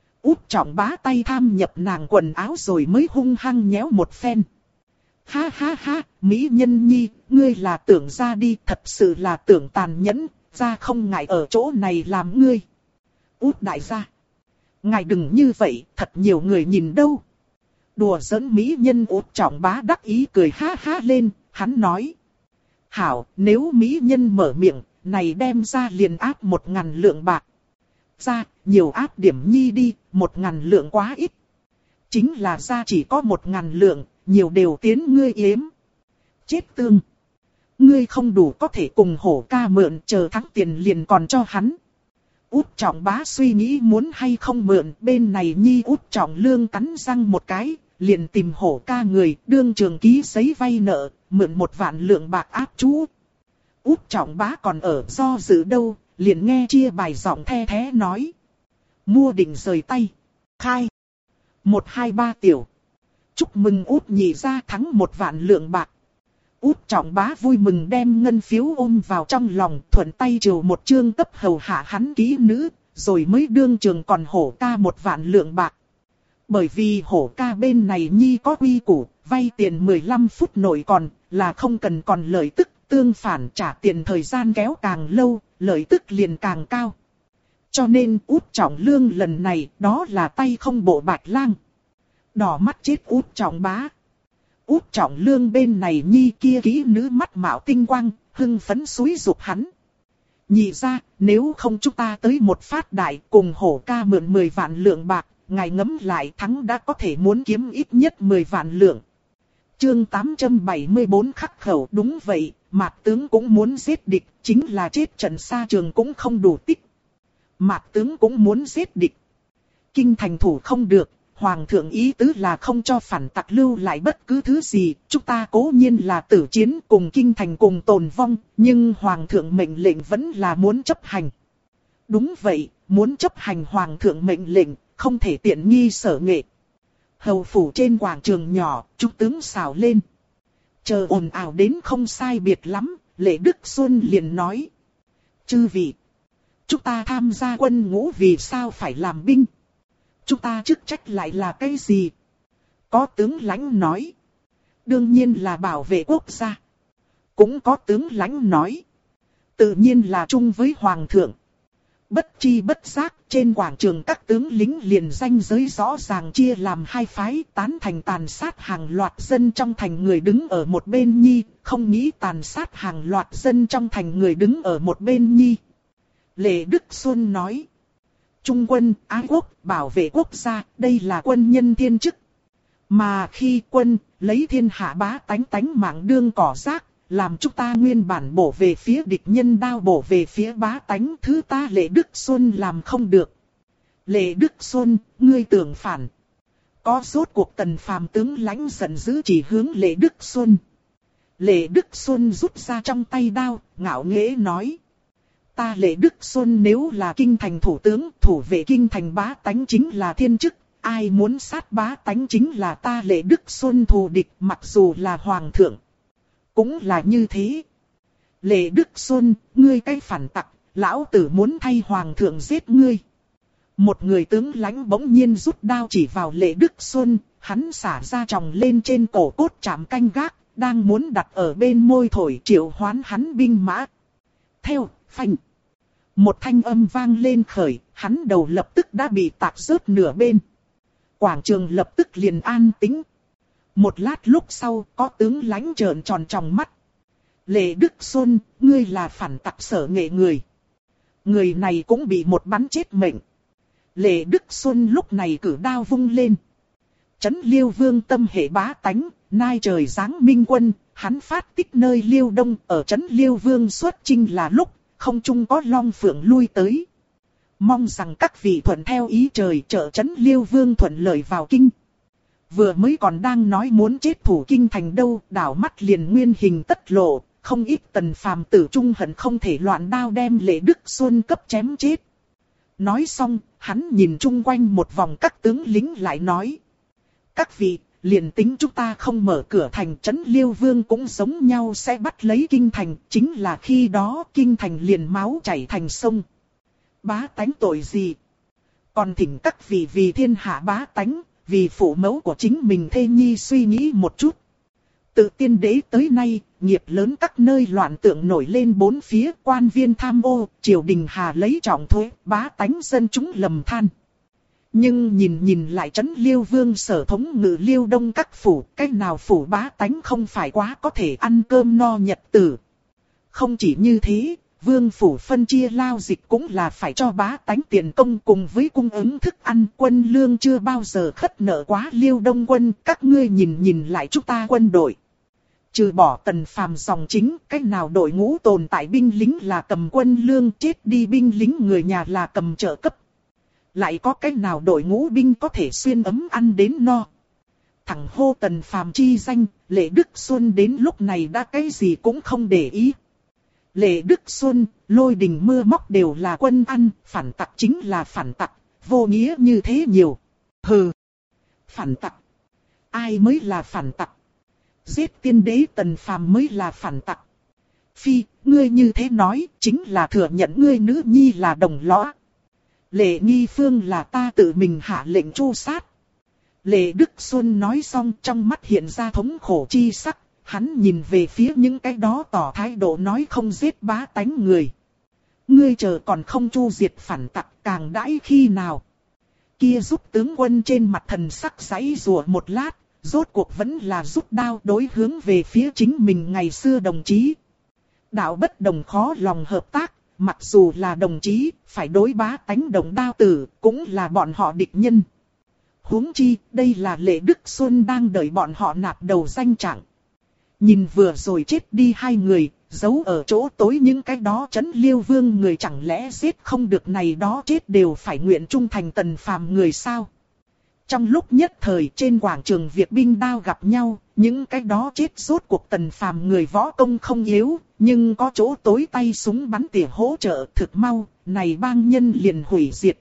Út Trọng Bá tay tham nhập nàng quần áo rồi mới hung hăng nhéo một phen. Ha, mỹ nhân nhi, ngươi là tưởng ra đi, thật sự là tưởng tàn nhẫn, ra không ngại ở chỗ này làm ngươi. Út đại gia, ngài đừng như vậy, thật nhiều người nhìn đâu. Đùa giỡn mỹ nhân Út Trọng Bá đắc ý cười ha lên, hắn nói. Hảo, nếu mỹ nhân mở miệng, này đem ra liền áp 1000 lượng bạc. Ra, nhiều áp điểm Nhi đi, 1000 lượng quá ít. Chính là ra chỉ có 1000 lượng, nhiều đều tiến ngươi yếm. Chết tương. Ngươi không đủ có thể cùng hổ ca mượn, chờ thắng tiền liền còn cho hắn. Út Trọng Bá suy nghĩ muốn hay không mượn, bên này Nhi Út Trọng Lương cắn răng một cái, liền tìm hổ ca người, đương trường ký giấy vay nợ, mượn 1 vạn lượng bạc áp chú. Út Trọng Bá còn ở do dự đâu, liền nghe chia bài giọng the thế nói. Mua định rời tay. Khai. 1, 2, 3 tiểu. Chúc mừng Út nhị gia thắng 1 vạn lượng bạc. Út Trọng Bá vui mừng đem ngân phiếu ôm vào trong lòng, thuận tay chiều một chương cấp hầu hạ hắn kỹ nữ, rồi mới đương trường còn hổ ca 1 vạn lượng bạc. Bởi vì hổ ca bên này Nhi có quy củ, vay tiền 15 phút nội còn, là không cần còn lợi tức, tương phản trả tiền thời gian kéo càng lâu, lợi tức liền càng cao. Cho nên Út Trọng Lương lần này đó là tay không bộ bạch lang. Đỏ mắt chết Út Trọng Bá. Út Trọng Lương bên này Nhi kia kỹ nữ mắt mạo tinh quang, hưng phấn xúi giục hắn. Nhị ra, nếu không chúng ta tới một phát đại cùng hổ ca mượn 10 vạn lượng bạc, ngài ngẫm lại thắng đã có thể muốn kiếm ít nhất 10 vạn lượng. Chương 874 khắc khẩu đúng vậy, Mạt tướng cũng muốn giết địch, chính là chết trận xa trường cũng không đủ tích. Mạt tướng cũng muốn giết địch. Kinh thành thủ không được, Hoàng thượng ý tứ là không cho phản tặc lưu lại bất cứ thứ gì, chúng ta cố nhiên là tử chiến cùng kinh thành cùng tồn vong, nhưng Hoàng thượng mệnh lệnh vẫn là muốn chấp hành. Đúng vậy, muốn chấp hành Hoàng thượng mệnh lệnh, không thể tiện nghi sở nghệ. Hầu phủ trên quảng trường nhỏ, chúng tướng xào lên. Chờ ồn ào đến không sai biệt lắm, Lệ Đức Xuân liền nói. Chư vị, chúng ta tham gia quân ngũ vì sao phải làm binh? Chúng ta chức trách lại là cái gì? Có tướng lãnh nói. Đương nhiên là bảo vệ quốc gia. Cũng có tướng lãnh nói. Tự nhiên là chung với Hoàng thượng. Bất chi bất giác, trên quảng trường các tướng lính liền ranh giới rõ ràng chia làm hai phái, tán thành tàn sát hàng loạt dân trong thành người đứng ở một bên nhi, không nghĩ tàn sát hàng loạt dân trong thành người đứng ở một bên nhi. Lệ Đức Xuân nói, Trung quân, ái quốc, bảo vệ quốc gia, đây là quân nhân thiên chức. Mà khi quân, lấy thiên hạ bá tánh tánh mạng đương cỏ rác, làm chúng ta nguyên bản bổ về phía địch nhân đao bổ về phía bá tánh, thứ ta Lệ Đức Xuân làm không được. Lệ Đức Xuân, ngươi tưởng phản. Có rốt cuộc Tần Phàm tướng lãnh giận dữ chỉ hướng Lệ Đức Xuân. Lệ Đức Xuân rút ra trong tay đao, ngạo nghễ nói. Ta Lệ Đức Xuân nếu là kinh thành thủ tướng, thủ vệ kinh thành bá tánh chính là thiên chức. Ai muốn sát bá tánh chính là ta Lệ Đức Xuân thù địch, mặc dù là hoàng thượng. Cũng là như thế. Lệ Đức Xuân, ngươi cái phản tặc, lão tử muốn thay hoàng thượng giết ngươi. Một người tướng lãnh bỗng nhiên rút đao chỉ vào Lệ Đức Xuân, hắn xả ra tròng lên trên cổ cốt chạm canh gác, đang muốn đặt ở bên môi thổi triệu hoán hắn binh mã. Theo, phanh. Một thanh âm vang lên khởi, hắn đầu lập tức đã bị tạc rớt nửa bên. Quảng trường lập tức liền an tĩnh. Một lát lúc sau, có tướng lãnh trợn tròn tròng mắt. Lệ Đức Xuân, ngươi là phản tặc Sở Nghệ người. Người này cũng bị một bắn chết mệnh. Lệ Đức Xuân lúc này cử đao vung lên. Trấn Liêu Vương tâm hệ bá tánh, nai trời giáng minh quân, hắn phát tích nơi Liêu Đông, ở Trấn Liêu Vương xuất chinh là lúc, không trung có long phượng lui tới. Mong rằng các vị thuận theo ý trời trợ Trấn Liêu Vương thuận lợi vào kinh. Vừa mới còn đang nói muốn chết thủ kinh thành đâu, đảo mắt liền nguyên hình tất lộ, không ít Tần Phàm tử trung hận không thể loạn đao đem Lệ Đức Xuân cấp chém chết. Nói xong, hắn nhìn chung quanh một vòng các tướng lính lại nói. Các vị, liền tính chúng ta không mở cửa thành, Trấn Liêu Vương cũng giống nhau sẽ bắt lấy kinh thành, chính là khi đó kinh thành liền máu chảy thành sông. Bá tánh tội gì? Còn thỉnh các vị vì thiên hạ bá tánh, vì phụ mẫu của chính mình thê nhi suy nghĩ một chút. Từ tiên đế tới nay, nghiệp lớn các nơi loạn tượng nổi lên bốn phía, quan viên tham ô, triều đình hà lấy trọng thuế, bá tánh dân chúng lầm than. Nhưng nhìn lại Trấn Liêu Vương sở thống ngự Liêu Đông các phủ, cách nào phủ bá tánh không phải quá có thể ăn cơm no nhật tử. Không chỉ như thế, Vương phủ phân chia lao dịch cũng là phải cho bá tánh tiền công cùng với cung ứng thức ăn, quân lương chưa bao giờ khất nợ quá Liêu Đông quân, các ngươi nhìn lại chúng ta quân đội. Trừ bỏ Tần Phàm dòng chính, cách nào đội ngũ tồn tại binh lính là cầm quân lương, chết đi binh lính người nhà là cầm trợ cấp. Lại có cách nào đội ngũ binh có thể xuyên ấm ăn đến no. Thẳng hô Tần Phàm chi danh, Lệ Đức Xuân đến lúc này đã cái gì cũng không để ý. Lệ Đức Xuân, Lôi Đình mưa móc đều là quân ăn, phản tặc chính là phản tặc, vô nghĩa như thế nhiều. Hừ, phản tặc. Ai mới là phản tặc? Giết tiên đế Tần Phàm mới là phản tặc. Phi, ngươi như thế nói, chính là thừa nhận ngươi nữ nhi là đồng lõa. Lệ Nghi Phương là ta tự mình hạ lệnh tru sát. Lệ Đức Xuân nói xong trong mắt hiện ra thống khổ chi sắc, hắn nhìn về phía những cái đó tỏ thái độ nói không giết bá tánh người. Ngươi chờ còn không chu diệt phản tặc càng đãi khi nào. Kia giúp tướng quân trên mặt thần sắc giãy giụa một lát, rốt cuộc vẫn là rút đao đối hướng về phía chính mình ngày xưa đồng chí. Đạo bất đồng khó lòng hợp tác, mặc dù là đồng chí, phải đối bá tánh đồng đao tử, cũng là bọn họ địch nhân. Huống chi, đây là Lệ Đức Xuân đang đợi bọn họ nạp đầu danh trạng. Nhìn vừa rồi chết đi hai người, giấu ở chỗ tối những cái đó Trấn Liêu Vương người chẳng lẽ giết không được này đó chết đều phải nguyện trung thành Tần Phàm người sao? Trong lúc nhất thời trên quảng trường Việt binh đao gặp nhau, những cái đó chết rốt cuộc Tần Phàm người võ công không yếu, nhưng có chỗ tối tay súng bắn tỉa hỗ trợ thực mau, này bang nhân liền hủy diệt.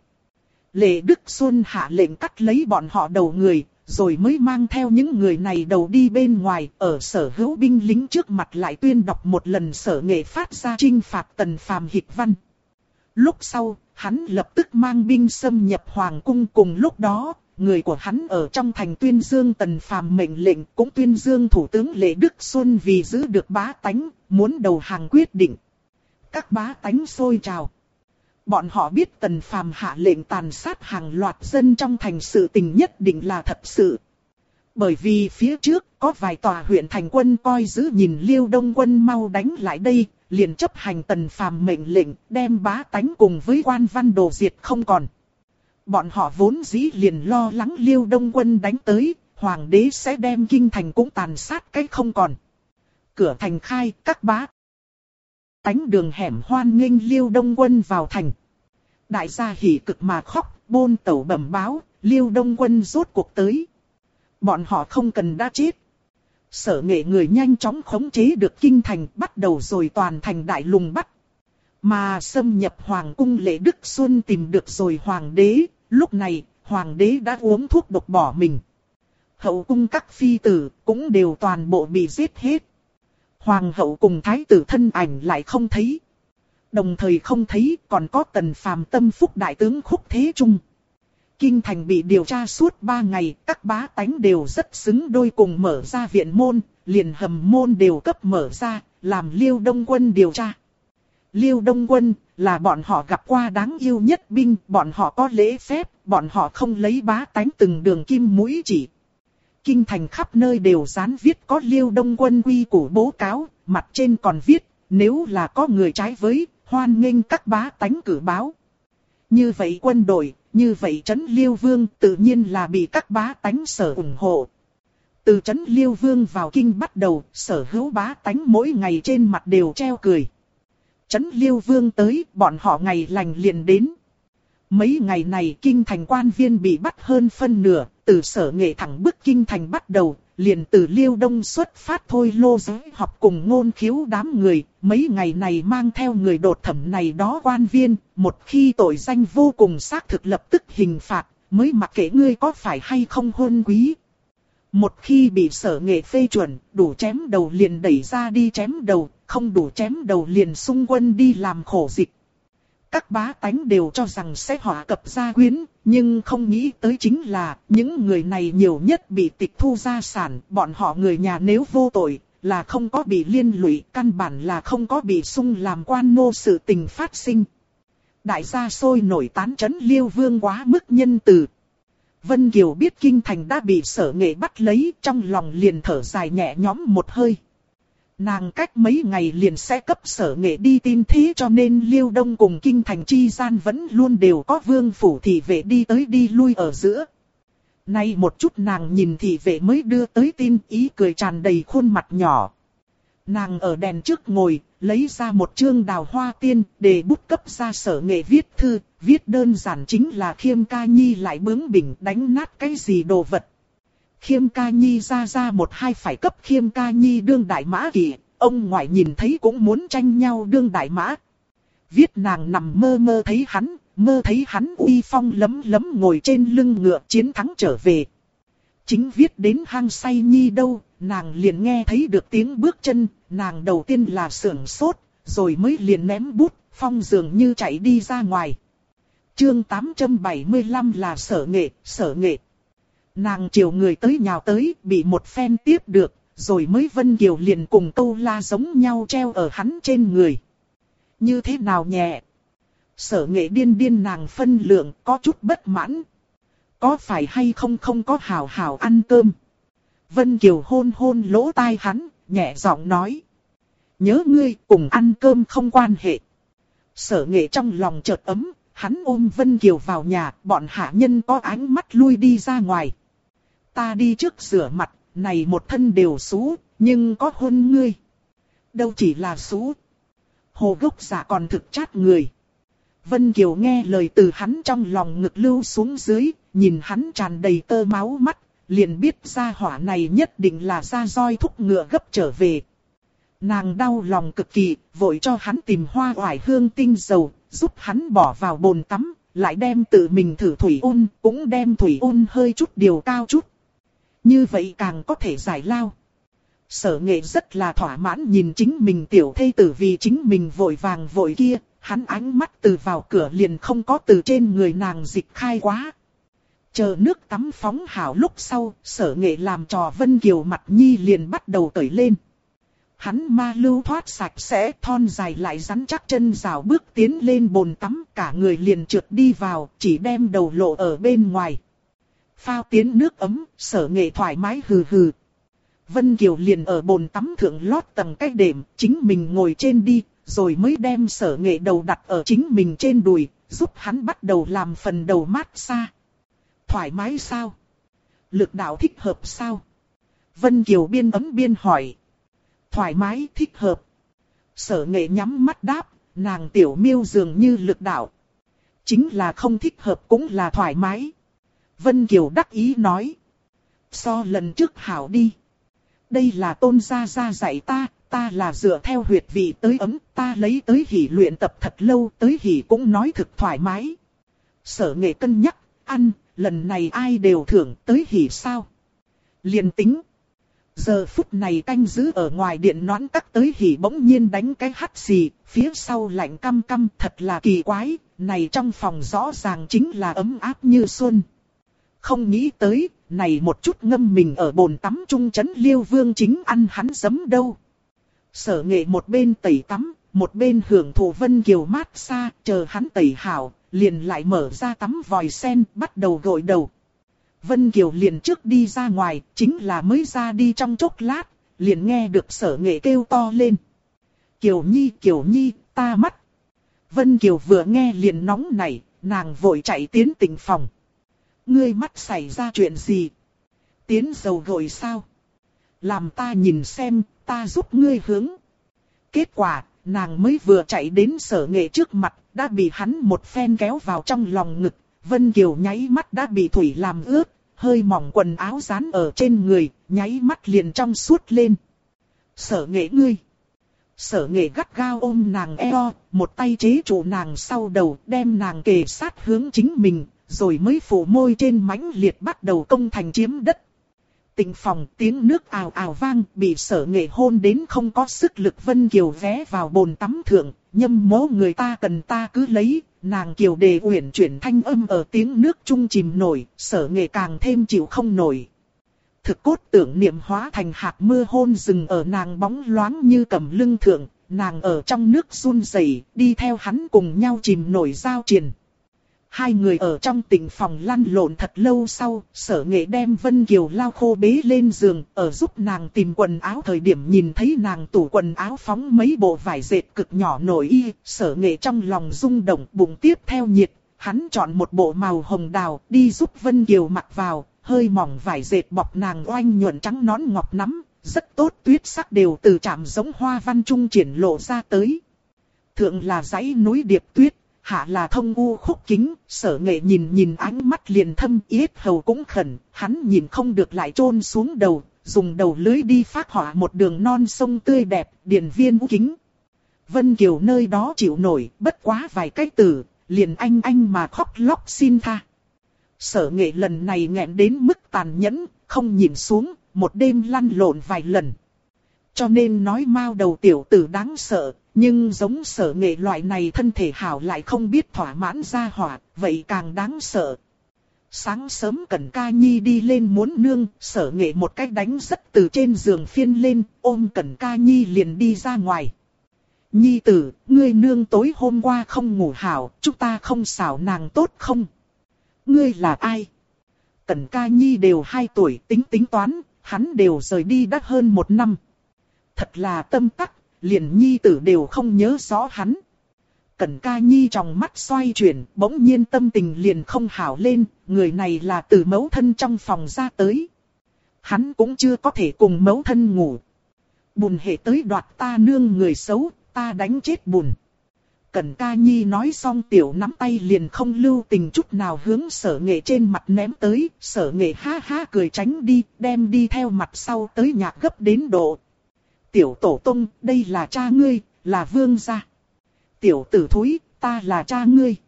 Lệ Đức Xuân hạ lệnh cắt lấy bọn họ đầu người, rồi mới mang theo những người này đầu đi bên ngoài, ở sở hữu binh lính trước mặt lại tuyên đọc một lần Sở Nghệ phát ra trinh phạt Tần Phàm hịch văn. Lúc sau, hắn lập tức mang binh xâm nhập hoàng cung, cùng lúc đó, người của hắn ở trong thành tuyên dương Tần Phàm mệnh lệnh, cũng tuyên dương thủ tướng Lệ Đức Xuân vì giữ được bá tánh, muốn đầu hàng quyết định. Các bá tánh sôi trào. Bọn họ biết Tần Phàm hạ lệnh tàn sát hàng loạt dân trong thành sự tình nhất định là thật sự. Bởi vì phía trước có vài tòa huyện thành quân coi giữ nhìn Liêu Đông Quân mau đánh lại đây, liền chấp hành Tần Phàm mệnh lệnh đem bá tánh cùng với quan văn đồ diệt không còn. Bọn họ vốn dĩ liền lo lắng Liêu Đông Quân đánh tới, hoàng đế sẽ đem kinh thành cũng tàn sát cái không còn. Cửa thành khai, các bá tánh đường hẻm hoan nghênh Liêu Đông Quân vào thành. Đại gia hỉ cực mà khóc, bôn tẩu bẩm báo, Liêu Đông Quân rốt cuộc tới. Bọn họ không cần đã chết. Sở Nghệ người nhanh chóng khống chế được kinh thành, bắt đầu rồi toàn thành đại lùng bắt. Mà xâm nhập hoàng cung Lệ Đức Xuân tìm được rồi hoàng đế, lúc này hoàng đế đã uống thuốc độc bỏ mình. Hậu cung các phi tử cũng đều toàn bộ bị giết hết. Hoàng hậu cùng thái tử thân ảnh lại không thấy. Đồng thời không thấy còn có Tần Phàm tâm phúc đại tướng Khúc Thế Trung. Kinh thành bị điều tra suốt 3 ngày, các bá tánh đều rất xứng đôi cùng mở ra viện môn, liền hầm môn đều cấp mở ra, làm Liêu Đông Quân điều tra. Liêu Đông Quân là bọn họ gặp qua đáng yêu nhất binh, bọn họ có lễ phép, bọn họ không lấy bá tánh từng đường kim mũi chỉ. Kinh thành khắp nơi đều dán viết có Liêu Đông Quân quy củ bố cáo, mặt trên còn viết, nếu là có người trái với, hoan nghênh các bá tánh cử báo. Như vậy quân đội, như vậy trấn Liêu Vương tự nhiên là bị các bá tánh sở ủng hộ. Từ trấn Liêu Vương vào kinh bắt đầu, sở hữu bá tánh mỗi ngày trên mặt đều treo cười. Trấn Liêu Vương tới, bọn họ ngày lành liền đến. Mấy ngày này kinh thành quan viên bị bắt hơn phân nửa, từ Sở Nghệ thẳng bức kinh thành bắt đầu, liền từ Liêu Đông xuất phát thôi lô giới học cùng Ngôn Khiếu đám người, mấy ngày này mang theo người đột thẩm này đó quan viên, một khi tội danh vô cùng xác thực lập tức hình phạt, mới mặc kệ ngươi có phải hay không huân quý. Một khi bị Sở Nghệ phê chuẩn, đủ chém đầu liền đẩy ra đi chém đầu, không đủ chém đầu liền xung quân đi làm khổ dịch. Các bá tánh đều cho rằng sẽ họa cập gia quyến, nhưng không nghĩ tới chính là những người này nhiều nhất bị tịch thu gia sản, bọn họ người nhà nếu vô tội, là không có bị liên lụy, căn bản là không có bị xung làm quan nô sự tình phát sinh. Đại gia sôi nổi tán trấn Liêu Vương quá mức nhân từ. Vân Kiều biết kinh thành đã bị Sở Nghệ bắt lấy, trong lòng liền thở dài nhẹ nhõm một hơi. Nàng cách mấy ngày liền sẽ cấp Sở Nghệ đi tin thế, cho nên Liêu Đông cùng kinh thành chi gian vẫn luôn đều có vương phủ thị vệ đi tới đi lui ở giữa. Nay một chút nàng nhìn thị vệ mới đưa tới tin, ý cười tràn đầy khuôn mặt nhỏ. Nàng ở đèn trước ngồi, lấy ra một chương Đào Hoa Tiên, để bút cấp ra Sở Nghệ viết thư, viết đơn giản chính là Khiêm Ca Nhi lại bướng bỉnh đánh nát cái gì đồ vật. Khiêm Ca Nhi ra một hai phải cấp Khiêm Ca Nhi đương đại mã kỵ, ông ngoại nhìn thấy cũng muốn tranh nhau đương đại mã. Viết nàng nằm mơ thấy hắn uy phong lấm lấm ngồi trên lưng ngựa chiến thắng trở về. Chính viết đến hang say nhi đâu, nàng liền nghe thấy được tiếng bước chân, nàng đầu tiên là sửng sốt, rồi mới liền ném bút, phong dường như chạy đi ra ngoài. Chương 875 là Sở Nghệ. Nàng chiều người tới nhào tới, bị một phen tiếp được, rồi mới Vân Kiều liền cùng Câu La giống nhau treo ở hắn trên người. Như thế nào nhẹ? Sở Nghệ điên nàng phân lượng, có chút bất mãn. Có phải hay không có hảo hảo ăn cơm? Vân Kiều hôn lỗ tai hắn, nhẹ giọng nói. Nhớ ngươi, cùng ăn cơm không quan hệ. Sở Nghệ trong lòng chợt ấm, hắn ôm Vân Kiều vào nhà, bọn hạ nhân có ánh mắt lui đi ra ngoài. Ta đi trước rửa mặt, này một thân đều xú, nhưng có hôn ngươi. Đâu chỉ là xú. Hồ Gốc Dạ còn thực chát người. Vân Kiều nghe lời từ hắn trong lòng ngực lưu xuống dưới, nhìn hắn tràn đầy tơ máu mắt, liền biết gia hỏa này nhất định là ra roi thúc ngựa gấp trở về. Nàng đau lòng cực kỳ, vội cho hắn tìm hoa oải hương tinh dầu, giúp hắn bỏ vào bồn tắm, lại đem tự mình thử thủy ôn, cũng đem thủy ôn hơi chút điều cao chút. Như vậy càng có thể giải lao. Sở Nghệ rất là thỏa mãn nhìn chính mình tiểu thê tử vì chính mình vội vàng vội kia, hắn ánh mắt từ vào cửa liền không có từ trên người nàng dịch khai quá. Chờ nước tắm phóng hảo lúc sau, Sở Nghệ làm trò Vân Kiều mặt nhi liền bắt đầu tởi lên. Hắn ma lưu thoát sạch sẽ, thon dài lại rắn chắc chân rào bước tiến lên bồn tắm, cả người liền trượt đi vào, chỉ đem đầu lộ ở bên ngoài. Phao tiến nước ấm, Sở Nghệ thoải mái hừ hừ. Vân Kiều liền ở bồn tắm thượng lót tầng cái đệm, chính mình ngồi trên đi, rồi mới đem Sở Nghệ đầu đặt ở chính mình trên đùi, giúp hắn bắt đầu làm phần đầu massage. Thoải mái sao? Lực đạo thích hợp sao? Vân Kiều biên ấm biên hỏi. Thoải mái thích hợp. Sở Nghệ nhắm mắt đáp, nàng tiểu miêu dường như lực đạo. Chính là không thích hợp cũng là thoải mái. Vân Kiều đắc ý nói. So lần trước hảo đi. Đây là Tôn gia gia dạy ta là dựa theo huyệt vị tới ấm, ta lấy tới hỉ luyện tập thật lâu, tới hỉ cũng nói thực thoải mái. Sở Nghệ cân nhắc, ăn, lần này ai đều thưởng, tới hỉ sao? Liền tính. Giờ phút này canh giữ ở ngoài điện noãn các tới hỉ bỗng nhiên đánh cái hắt xì, phía sau lạnh căm căm, thật là kỳ quái, này trong phòng rõ ràng chính là ấm áp như xuân. Không nghĩ tới, này một chút ngâm mình ở bồn tắm trung trấn Liêu Vương chính ăn hắn giấm đâu. Sở Nghệ một bên tẩy tắm, một bên hưởng thụ Vân Kiều mát xa, chờ hắn tẩy hảo, liền lại mở ra tắm vòi sen, bắt đầu gội đầu. Vân Kiều liền trước đi ra ngoài, chính là mới ra đi trong chốc lát, liền nghe được Sở Nghệ kêu to lên. Kiều Nhi, ta mắt. Vân Kiều vừa nghe liền nóng nảy, nàng vội chạy tiến tịnh phòng. Ngươi mắt xảy ra chuyện gì? Tiến dầu gội sao? Làm ta nhìn xem, ta giúp ngươi hướng. Kết quả, nàng mới vừa chạy đến Sở Nghệ trước mặt, đã bị hắn một phen kéo vào trong lòng ngực. Vân Kiều nháy mắt đã bị thủy làm ướt, hơi mỏng quần áo dán ở trên người, nháy mắt liền trong suốt lên. Sở Nghệ ngươi. Sở Nghệ gắt gao ôm nàng eo, một tay chế trụ nàng sau đầu, đem nàng kề sát hướng chính mình, rồi mới phủ môi trên mãnh liệt bắt đầu công thành chiếm đất. Tịnh phòng tiếng nước ào ào vang, bị Sở Nghệ hôn đến không có sức lực. Vân Kiều ghé vào bồn tắm thượng, nhâm mố người ta cần ta cứ lấy, nàng Kiều đề uyển chuyển thanh âm ở tiếng nước trung chìm nổi, Sở Nghệ càng thêm chịu không nổi. Thực cốt tưởng niệm hóa thành hạt mưa hôn rừng ở nàng bóng loáng như cầm lưng thượng, nàng ở trong nước run rẩy, đi theo hắn cùng nhau chìm nổi giao triền. Hai người ở trong tịnh phòng lăn lộn thật lâu sau, Sở Nghệ đem Vân Kiều lau khô bế lên giường, ở giúp nàng tìm quần áo thời điểm nhìn thấy nàng tủ quần áo phóng mấy bộ vải dệt cực nhỏ nổi y, Sở Nghệ trong lòng rung động, bụng tiếp theo nhiệt, hắn chọn một bộ màu hồng đào, đi giúp Vân Kiều mặc vào, hơi mỏng vải dệt bọc nàng oanh nhuận trắng nõn ngọc nắm, rất tốt, tuyết sắc đều từ chạm giống hoa văn trung triển lộ ra tới. Thượng là dãy núi điệp tuyết, hạ là thông u khúc kính, Sở Nghệ nhìn ánh mắt liền thâm, yết hầu cũng khẩn, hắn nhìn không được lại chôn xuống đầu, dùng đầu lưới đi phác họa một đường non sông tươi đẹp, điền viên u kính. Vân Kiều nơi đó chịu nổi, bất quá vài cái từ, liền anh mà khóc lóc xin tha. Sở Nghệ lần này nghẹn đến mức tàn nhẫn, không nhìn xuống, một đêm lăn lộn vài lần. Cho nên nói mao đầu tiểu tử đáng sợ, nhưng giống Sở Nghệ loại này thân thể hảo lại không biết thỏa mãn ra hỏa, vậy càng đáng sợ. Sáng sớm Cẩn Ca Nhi đi lên muốn nương, Sở Nghệ một cách đánh rất từ trên giường phiên lên, ôm Cẩn Ca Nhi liền đi ra ngoài. Nhi tử, ngươi nương tối hôm qua không ngủ hảo, chúng ta không xảo nàng tốt không? Ngươi là ai? Cẩn Ca Nhi đều 2 tuổi, tính toán, hắn đều rời đi đã hơn 1 năm. Thật là tâm tắc, liền nhi tử đều không nhớ rõ hắn. Cẩn Ca Nhi trong mắt xoay chuyển, bỗng nhiên tâm tình liền không hảo lên, người này là từ mẫu thân trong phòng ra tới. Hắn cũng chưa có thể cùng mẫu thân ngủ. Bùn hệ tới đoạt ta nương người xấu, ta đánh chết bùn. Cẩn Ca Nhi nói xong tiểu nắm tay liền không lưu tình chút nào hướng Sở Nghệ trên mặt ném tới, Sở Nghệ ha ha cười tránh đi, đem đi theo mặt sau tới nhạc gấp đến độ. Tiểu tổ tông, đây là cha ngươi, là vương gia. Tiểu tử thúi, ta là cha ngươi.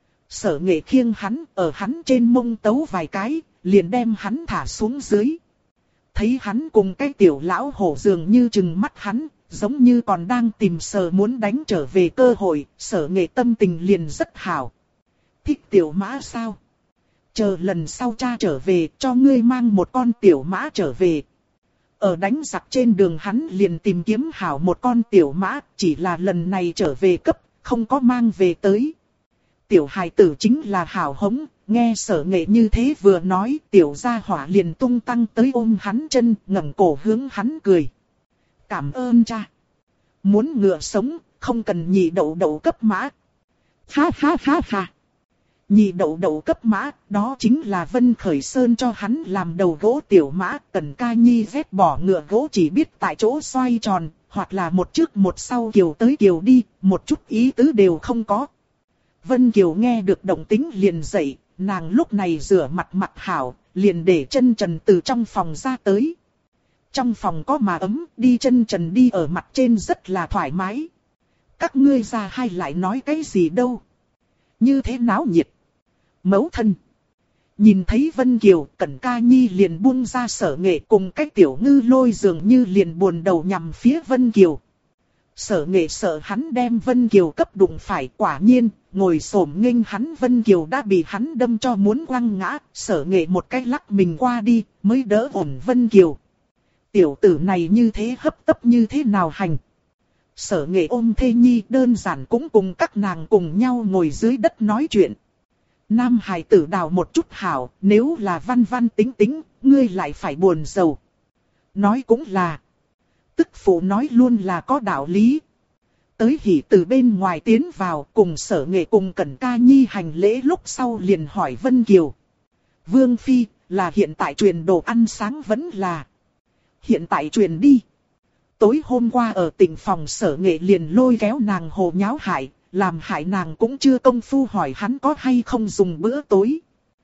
Sở Nghệ khiêng hắn, ở hắn trên mông tấu vài cái, liền đem hắn thả xuống dưới. Thấy hắn cùng cái tiểu lão hổ dường như trừng mắt hắn, giống như còn đang tìm sờ muốn đánh trở về cơ hội, Sở Nghệ tâm tình liền rất hảo. Thích tiểu mã sao? Chờ lần sau cha trở về cho ngươi mang một con tiểu mã trở về. Ở đánh giặc trên đường hắn liền tìm kiếm hảo một con tiểu mã, chỉ là lần này trở về cấp, không có mang về tới. Tiểu hài tử chính là hảo hống, nghe Sở Nghệ như thế vừa nói, tiểu gia hỏa liền tung tăng tới ôm hắn chân, ngẩng cổ hướng hắn cười. Cảm ơn cha. Muốn ngựa sống, không cần nhị đậu đậu cấp mã. Ha ha ha ha. Nhị đậu đậu cấp mã, đó chính là Vân Khởi Sơn cho hắn làm đầu gỗ tiểu mã. Tần Ca Nhi ghét bỏ ngựa gỗ chỉ biết tại chỗ xoay tròn, hoặc là một trước một sau kiều tới kiều đi, một chút ý tứ đều không có. Vân Kiều nghe được động tĩnh liền dậy, nàng lúc này rửa mặt mặt hảo, liền để chân trần từ trong phòng ra tới. Trong phòng có mà ấm, đi chân trần đi ở mặt trên rất là thoải mái. Các ngươi ra hai lại nói cái gì đâu? Như thế náo nhiệt. Mẫu thân. Nhìn thấy Vân Kiều, Cẩn Ca Nhi liền buông ra Sở Nghệ cùng cái tiểu ngư lôi dường như liền buồn đầu nhằm phía Vân Kiều. Sở Nghệ sợ hắn đem Vân Kiều cấp đụng phải, quả nhiên, ngồi xổm nghênh hắn Vân Kiều đã bị hắn đâm cho muốn quăng ngã, Sở Nghệ một cái lắc mình qua đi, mới đỡ ổn Vân Kiều. Tiểu tử này như thế hấp tấp như thế nào hành? Sở Nghệ ôm thê nhi đơn giản cũng cùng các nàng cùng nhau ngồi dưới đất nói chuyện. Nam hài tử đào một chút hảo, nếu là văn văn tính tính, ngươi lại phải buồn rầu. Nói cũng là. Tức phụ nói luôn là có đạo lý. Tới Hỉ từ bên ngoài tiến vào cùng Sở Nghệ cùng Cẩn Ca Nhi hành lễ lúc sau liền hỏi Vân Kiều. Vương Phi, là hiện tại truyền đồ ăn sáng vẫn là. Hiện tại truyền đi. Tối hôm qua ở tỉnh phòng Sở Nghệ liền lôi kéo nàng hồ nháo hại, làm hại nàng cũng chưa công phu hỏi hắn có hay không dùng bữa tối.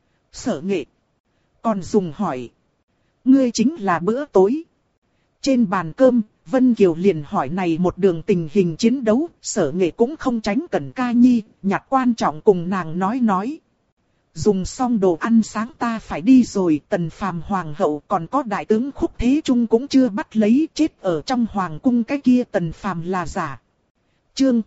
Sở Nghệ. Còn dùng hỏi. Ngươi chính là bữa tối. Trên bàn cơm, Vân Kiều liền hỏi này một đường tình hình chiến đấu, Sở Nghệ cũng không tránh Cẩn Ca Nhi, nhặt quan trọng cùng nàng nói. Dùng xong đồ ăn sáng ta phải đi rồi, Tần Phàm hoàng hậu còn có đại tướng Khúc Thế Trung cũng chưa bắt lấy, chết ở trong hoàng cung cái kia Tần Phàm là giả. Chương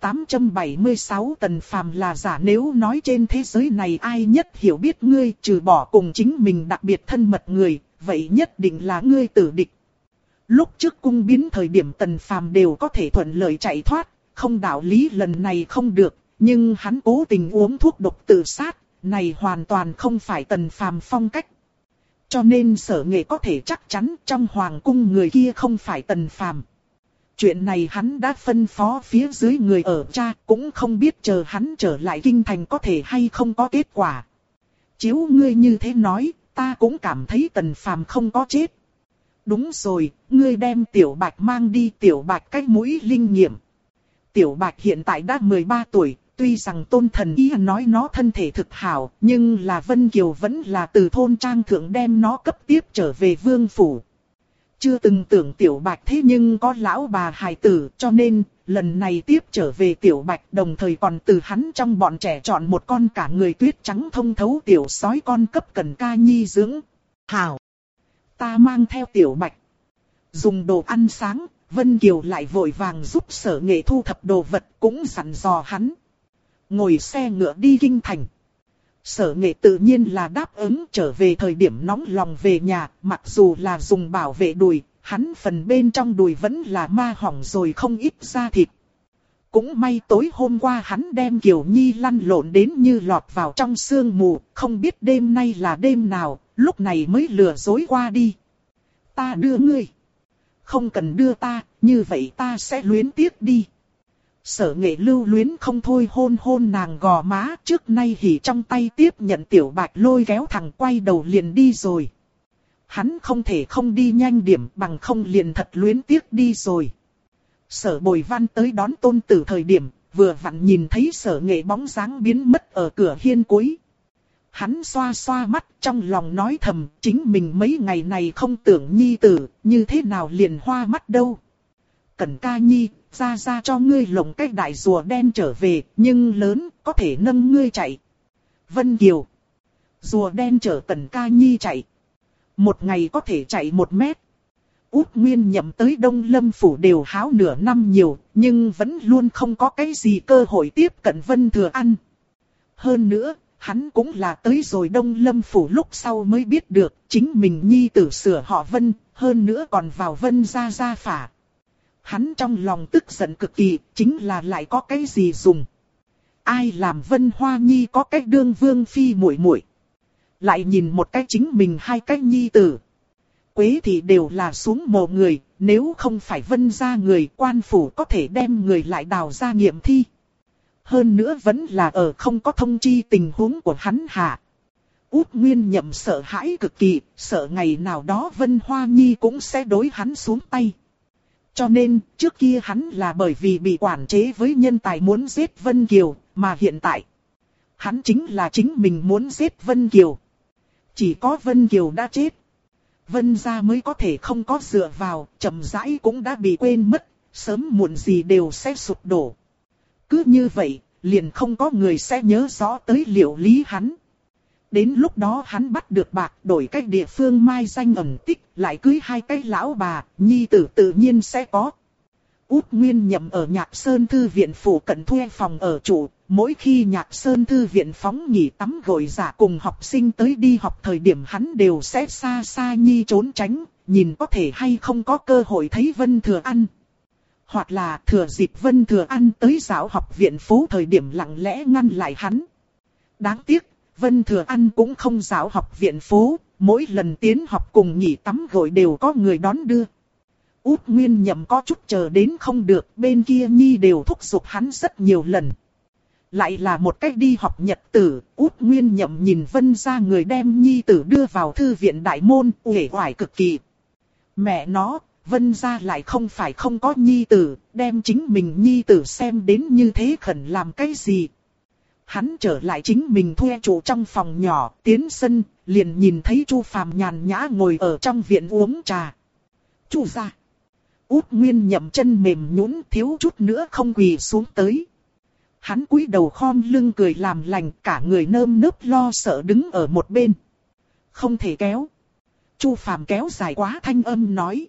876 Tần Phàm là giả. Nếu nói trên thế giới này ai nhất hiểu biết ngươi, trừ bỏ cùng chính mình đặc biệt thân mật người, vậy nhất định là ngươi tử địch. Lúc trước cung biến thời điểm Tần Phàm đều có thể thuận lợi chạy thoát, không đạo lý lần này không được, nhưng hắn cố tình uống thuốc độc tự sát, này hoàn toàn không phải Tần Phàm phong cách. Cho nên Sở Nghệ có thể chắc chắn trong hoàng cung người kia không phải Tần Phàm. Chuyện này hắn đã phân phó phía dưới người ở cha, cũng không biết chờ hắn trở lại kinh thành có thể hay không có kết quả. Chiếu ngươi như thế nói, ta cũng cảm thấy Tần Phàm không có chết. Đúng rồi, ngươi đem Tiểu Bạch mang đi. Tiểu Bạch cái mũi linh nghiệm. Tiểu Bạch hiện tại đã 13 tuổi, tuy rằng Tôn Thần Y nói nó thân thể thực hảo, nhưng là Vân Kiều vẫn là từ thôn trang thượng đem nó cấp tiếp trở về vương phủ. Chưa từng tưởng Tiểu Bạch thế nhưng có lão bà hài tử, cho nên lần này tiếp trở về Tiểu Bạch, đồng thời còn từ hắn trong bọn trẻ chọn một con cả người tuyết trắng thông thấu tiểu sói con cấp Cẩn Ca Nhi dưỡng. Hảo! Ta mang theo Tiểu Bạch. Dùng đồ ăn sáng, Vân Kiều lại vội vàng giúp Sở Nghệ thu thập đồ vật, cũng dặn dò hắn. Ngồi xe ngựa đi kinh thành. Sở Nghệ tự nhiên là đáp ứng. Trở về thời điểm nóng lòng về nhà, mặc dù là dùng bảo vệ đùi, hắn phần bên trong đùi vẫn là ma hỏng rồi không ít da thịt. Cũng may tối hôm qua hắn đem Kiều Nhi lăn lộn đến như lọt vào trong sương mù, không biết đêm nay là đêm nào, lúc này mới lừa dối qua đi. Ta đưa ngươi. Không cần đưa ta, như vậy ta sẽ luyến tiếc đi. Sở Nghệ lưu luyến không thôi hôn hôn nàng gò má, trước nay hỉ trong tay tiếp nhận Tiểu Bạch lôi kéo thẳng quay đầu liền đi rồi. Hắn không thể không đi nhanh điểm, bằng không liền thật luyến tiếc đi rồi. Sở Bồi Văn tới đón tôn tử thời điểm, vừa vặn nhìn thấy Sở Nghệ bóng dáng biến mất ở cửa hiên cuối. Hắn xoa xoa mắt, trong lòng nói thầm, chính mình mấy ngày này không tưởng nhi tử, như thế nào liền hoa mắt đâu. Cẩn Ca Nhi, ra cho ngươi lồng cái đại rùa đen trở về, nhưng lớn, có thể nâng ngươi chạy. Vân Kiều. Rùa đen chở Cẩn Ca Nhi chạy. Một ngày có thể chạy 1 mét. Út Nguyên Nhậm tới Đông Lâm Phủ đều háo nửa năm nhiều, nhưng vẫn luôn không có cái gì cơ hội tiếp cận Vân Thừa Ăn. Hơn nữa, hắn cũng là tới rồi Đông Lâm Phủ lúc sau mới biết được chính mình nhi tử sửa họ Vân, hơn nữa còn vào Vân gia gia phả. Hắn trong lòng tức giận cực kỳ, chính là lại có cái gì dùng. Ai làm Vân Hoa Nhi có cách đương vương phi muội muội. Lại nhìn một cái chính mình hai cái nhi tử. Quế thì đều là xuống mồ người, nếu không phải Vân gia người, quan phủ có thể đem người lại đào ra nghiệm thi. Hơn nữa vẫn là ở không có thông chi tình huống của hắn hạ. Út Nguyên Nhậm sợ hãi cực kỳ, sợ ngày nào đó Vân Hoa Nhi cũng sẽ đối hắn xuống tay. Cho nên, trước kia hắn là bởi vì bị quản chế với nhân tài muốn giết Vân Kiều, mà hiện tại, hắn chính là chính mình muốn giết Vân Kiều. Chỉ có Vân Kiều đã chết, Vân gia mới có thể không có dựa vào, chậm rãi cũng đã bị quên mất, sớm muộn gì đều sẽ sụp đổ. Cứ như vậy, liền không có người sẽ nhớ rõ tới liệu lý hắn. Đến lúc đó hắn bắt được bạc, đổi cách địa phương mai danh ẩn tích, lại cưới hai cái lão bà, nhi tử tự nhiên sẽ có. Út Nguyên Nhậm ở Nhạc Sơn Thư viện phủ cận thuê phòng ở trụ, mỗi khi Nhạc Sơn Thư viện phóng nghỉ tắm gội giả cùng học sinh tới đi học thời điểm hắn đều sẽ xa xa nhi trốn tránh, nhìn có thể hay không có cơ hội thấy Vân Thừa An. Hoặc là thừa dịp Vân Thừa An tới giáo học viện phố thời điểm lặng lẽ ngăn lại hắn. Đáng tiếc, Vân Thừa An cũng không giáo học viện phố, mỗi lần tiến học cùng nghỉ tắm gội đều có người đón đưa. Út Nguyên Nhậm có chút chờ đến không được, bên kia nhi đều thúc giục hắn rất nhiều lần. Lại là một cách đi học nhật tử, Út Nguyên Nhậm nhìn Vân gia người đem nhi tử đưa vào thư viện đại môn, uể oải cực kỳ. Mẹ nó, Vân gia lại không phải không có nhi tử, đem chính mình nhi tử xem đến như thế khẩn làm cái gì. Hắn trở lại chính mình thuê trụ trong phòng nhỏ, tiến sân, liền nhìn thấy Chu Phàm nhàn nhã ngồi ở trong viện uống trà. Chu gia. Út Nguyên Nhậm chân mềm nhũn, thiếu chút nữa không quỳ xuống tới. Hắn cúi đầu khom lưng cười làm lành, cả người nơm nớp lo sợ đứng ở một bên. Không thể kéo. Chu Phàm kéo dài quá thanh âm nói.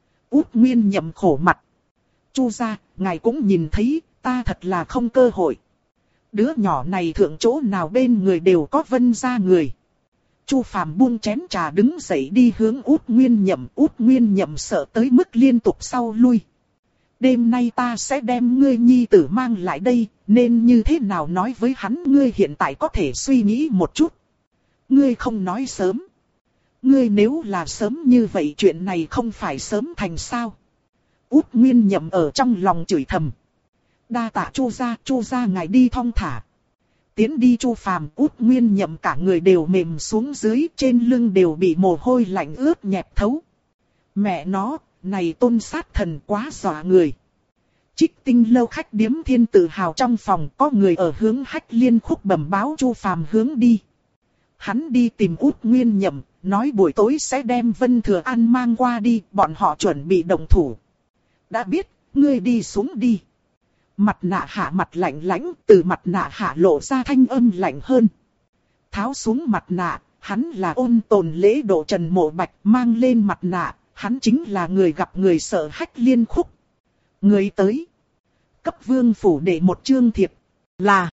Út Nguyên Nhậm khổ mặt. Chu gia, ngài cũng nhìn thấy, ta thật là không cơ hội. Đứa nhỏ này thượng chỗ nào bên người đều có Vân gia người. Chu Phàm buông chén trà đứng dậy đi hướng Út Nguyên Nhậm. Út Nguyên Nhậm sợ tới mức liên tục sau lui. Đêm nay ta sẽ đem ngươi nhi tử mang lại đây, nên như thế nào nói với hắn, ngươi hiện tại có thể suy nghĩ một chút. Ngươi không nói sớm. Ngươi nếu là sớm như vậy chuyện này không phải sớm thành sao. Út Nguyên Nhậm ở trong lòng chửi thầm. Đa tạ Chu gia ngài đi thong thả. Tiến đi Chu Phàm, Út Nguyên Nhậm cả người đều mềm xuống dưới, trên lưng đều bị mồ hôi lạnh ướt nhẹp thấu. Mẹ nó, này Tôn sát thần quá dọa người. Trích Tinh lâu khách điếm Thiên Tự Hào trong phòng, có người ở hướng Hách Liên Khúc bẩm báo Chu Phàm hướng đi. Hắn đi tìm Út Nguyên Nhậm, nói buổi tối sẽ đem Vân Thừa An mang qua đi, bọn họ chuẩn bị động thủ. Đã biết, ngươi đi xuống đi. Mặt nạ hạ mặt lạnh lãnh, từ mặt nạ hạ lộ ra thanh âm lạnh hơn. Tháo xuống mặt nạ, hắn là Ôn Tồn Lễ Độ Trần Mộ Bạch, mang lên mặt nạ, hắn chính là người gặp người sợ Hách Liên Khúc. Người tới. Cấp vương phủ để một chương thiệp. Là.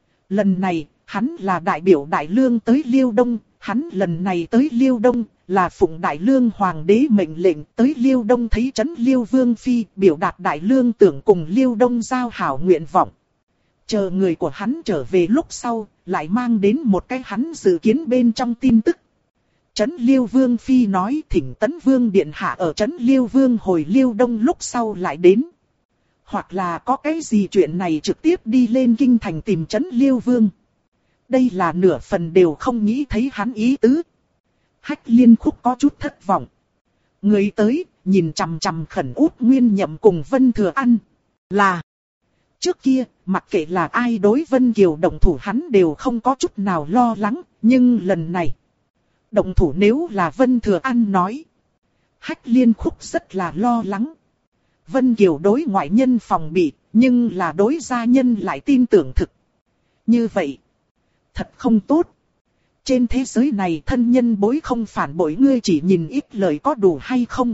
Lần này, hắn là đại biểu Đại Lương tới Liêu Đông. Hắn lần này tới Liêu Đông, là phụng Đại Lương Hoàng đế mệnh lệnh tới Liêu Đông thấy trấn Liêu Vương Phi, biểu đạt Đại Lương tưởng cùng Liêu Đông giao hảo nguyện vọng. Chờ người của hắn trở về lúc sau, lại mang đến một cái hắn dự kiến bên trong tin tức. Trấn Liêu Vương Phi nói thỉnh Tấn Vương Điện Hạ ở trấn Liêu Vương hồi Liêu Đông lúc sau lại đến. Hoặc là có cái gì chuyện này trực tiếp đi lên kinh thành tìm trấn Liêu Vương. Đây là nửa phần đều không nghĩ thấy hắn ý tứ. Hách Liên Khúc có chút thất vọng. Người tới, nhìn chằm chằm khẩn Út Nguyên Nhậm cùng Vân Thừa An. Là. Trước kia, mặc kệ là ai đối Vân Kiều động thủ hắn đều không có chút nào lo lắng. Nhưng lần này, động thủ nếu là Vân Thừa An nói. Hách Liên Khúc rất là lo lắng. Vân Kiều đối ngoại nhân phòng bị, nhưng là đối gia nhân lại tin tưởng thực. Như vậy, thật không tốt. Trên thế giới này thân nhân bối không phản bội, ngươi chỉ nhìn ít lời có đủ hay không?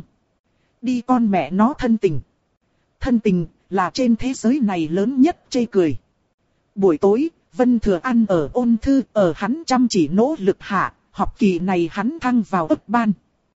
Đi con mẹ nó thân tình. Thân tình là trên thế giới này lớn nhất chê cười. Buổi tối, Vân Thừa An ở ôn thư, ở hắn chăm chỉ nỗ lực hạ, học kỳ này hắn thăng vào ấp ban.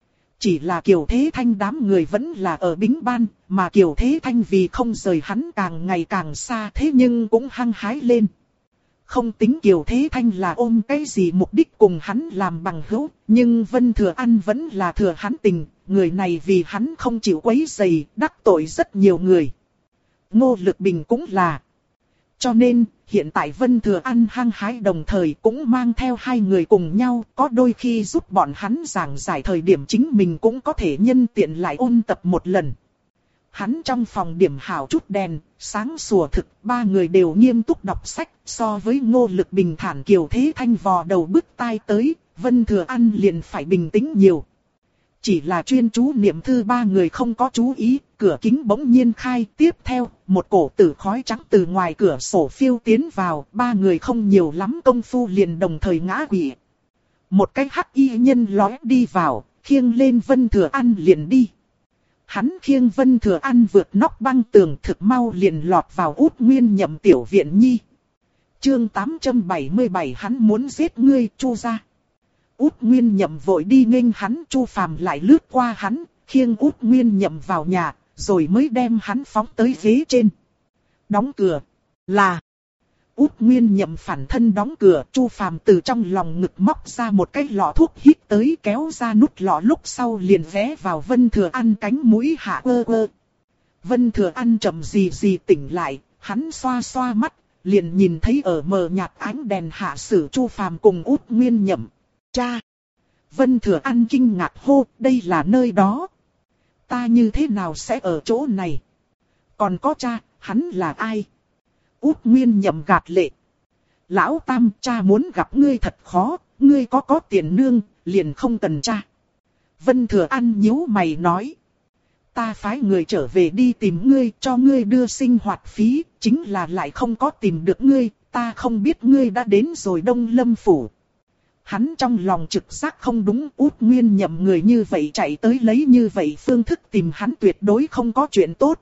Chỉ là Kiều Thế Thanh đám người vẫn là ở bính ban, mà Kiều Thế Thanh vì không rời hắn càng ngày càng xa thế nhưng cũng hăng hái lên. Không tính Kiều Thế Thanh là ôm cái gì mục đích cùng hắn làm bằng hữu, nhưng Vân Thừa An vẫn là thừa hắn tình, người này vì hắn không chịu quấy rầy, đắc tội rất nhiều người. Ngô Lực Bình cũng là. Cho nên, hiện tại Vân Thừa An hăng hái đồng thời cũng mang theo hai người cùng nhau, có đôi khi giúp bọn hắn giảng giải thời điểm chính mình cũng có thể nhân tiện lại ôn tập một lần. Hắn trong phòng điểm hảo chút đèn, sáng sủa thực, ba người đều nghiêm túc đọc sách, so với Ngô Lực Bình thản Kiều Thế Thanh vò đầu bứt tai tới, Vân Thừa An liền phải bình tĩnh nhiều. Chỉ là chuyên chú niệm thư ba người không có chú ý, cửa kính bỗng nhiên khai, tiếp theo, một cổ tử khói trắng từ ngoài cửa sổ phiêu tiến vào, ba người không nhiều lắm công phu liền đồng thời ngã quỵ. Một cái hắc y nhân lóe đi vào, khiêng lên Vân Thừa An liền đi. Hắn khiêng Vân Thừa An vượt nóc băng tường thực mau liền lọt vào Út Nguyên Nhậm tiểu viện nhi. Chương 877 hắn muốn giết ngươi, Chu gia. Út Nguyên Nhậm vội đi nghênh hắn, Chu Phàm lại lướt qua hắn, khiêng Út Nguyên Nhậm vào nhà, rồi mới đem hắn phóng tới ghế trên. Đóng cửa. Là. Út Nguyên Nhậm phản thân đóng cửa, Chu Phàm từ trong lòng ngực móc ra một cái lọ thuốc hít tới, kéo ra nút lọ, lúc sau liền ghé vào Vân Thừa An cánh mũi hạ ơ ơ. Vân Thừa An chậm gì tỉnh lại, hắn xoa xoa mắt, liền nhìn thấy ở mờ nhạt ánh đèn hạ sử Chu Phàm cùng Út Nguyên Nhậm. Cha! Vân Thừa An kinh ngạc hô, đây là nơi đó. Ta như thế nào sẽ ở chỗ này? Còn có cha, hắn là ai? Út Nguyên Nhậm gạt lệ. Lão Tam, cha muốn gặp ngươi thật khó, ngươi có tiền nương, liền không cần cha. Vân Thừa An nhíu mày nói. Ta phái người trở về đi tìm ngươi, cho ngươi đưa sinh hoạt phí, chính là lại không có tìm được ngươi, ta không biết ngươi đã đến rồi Đông Lâm Phủ. Hắn trong lòng trực giác không đúng, Út Nguyên Nhậm người như vậy chạy tới lấy như vậy phương thức tìm hắn tuyệt đối không có chuyện tốt.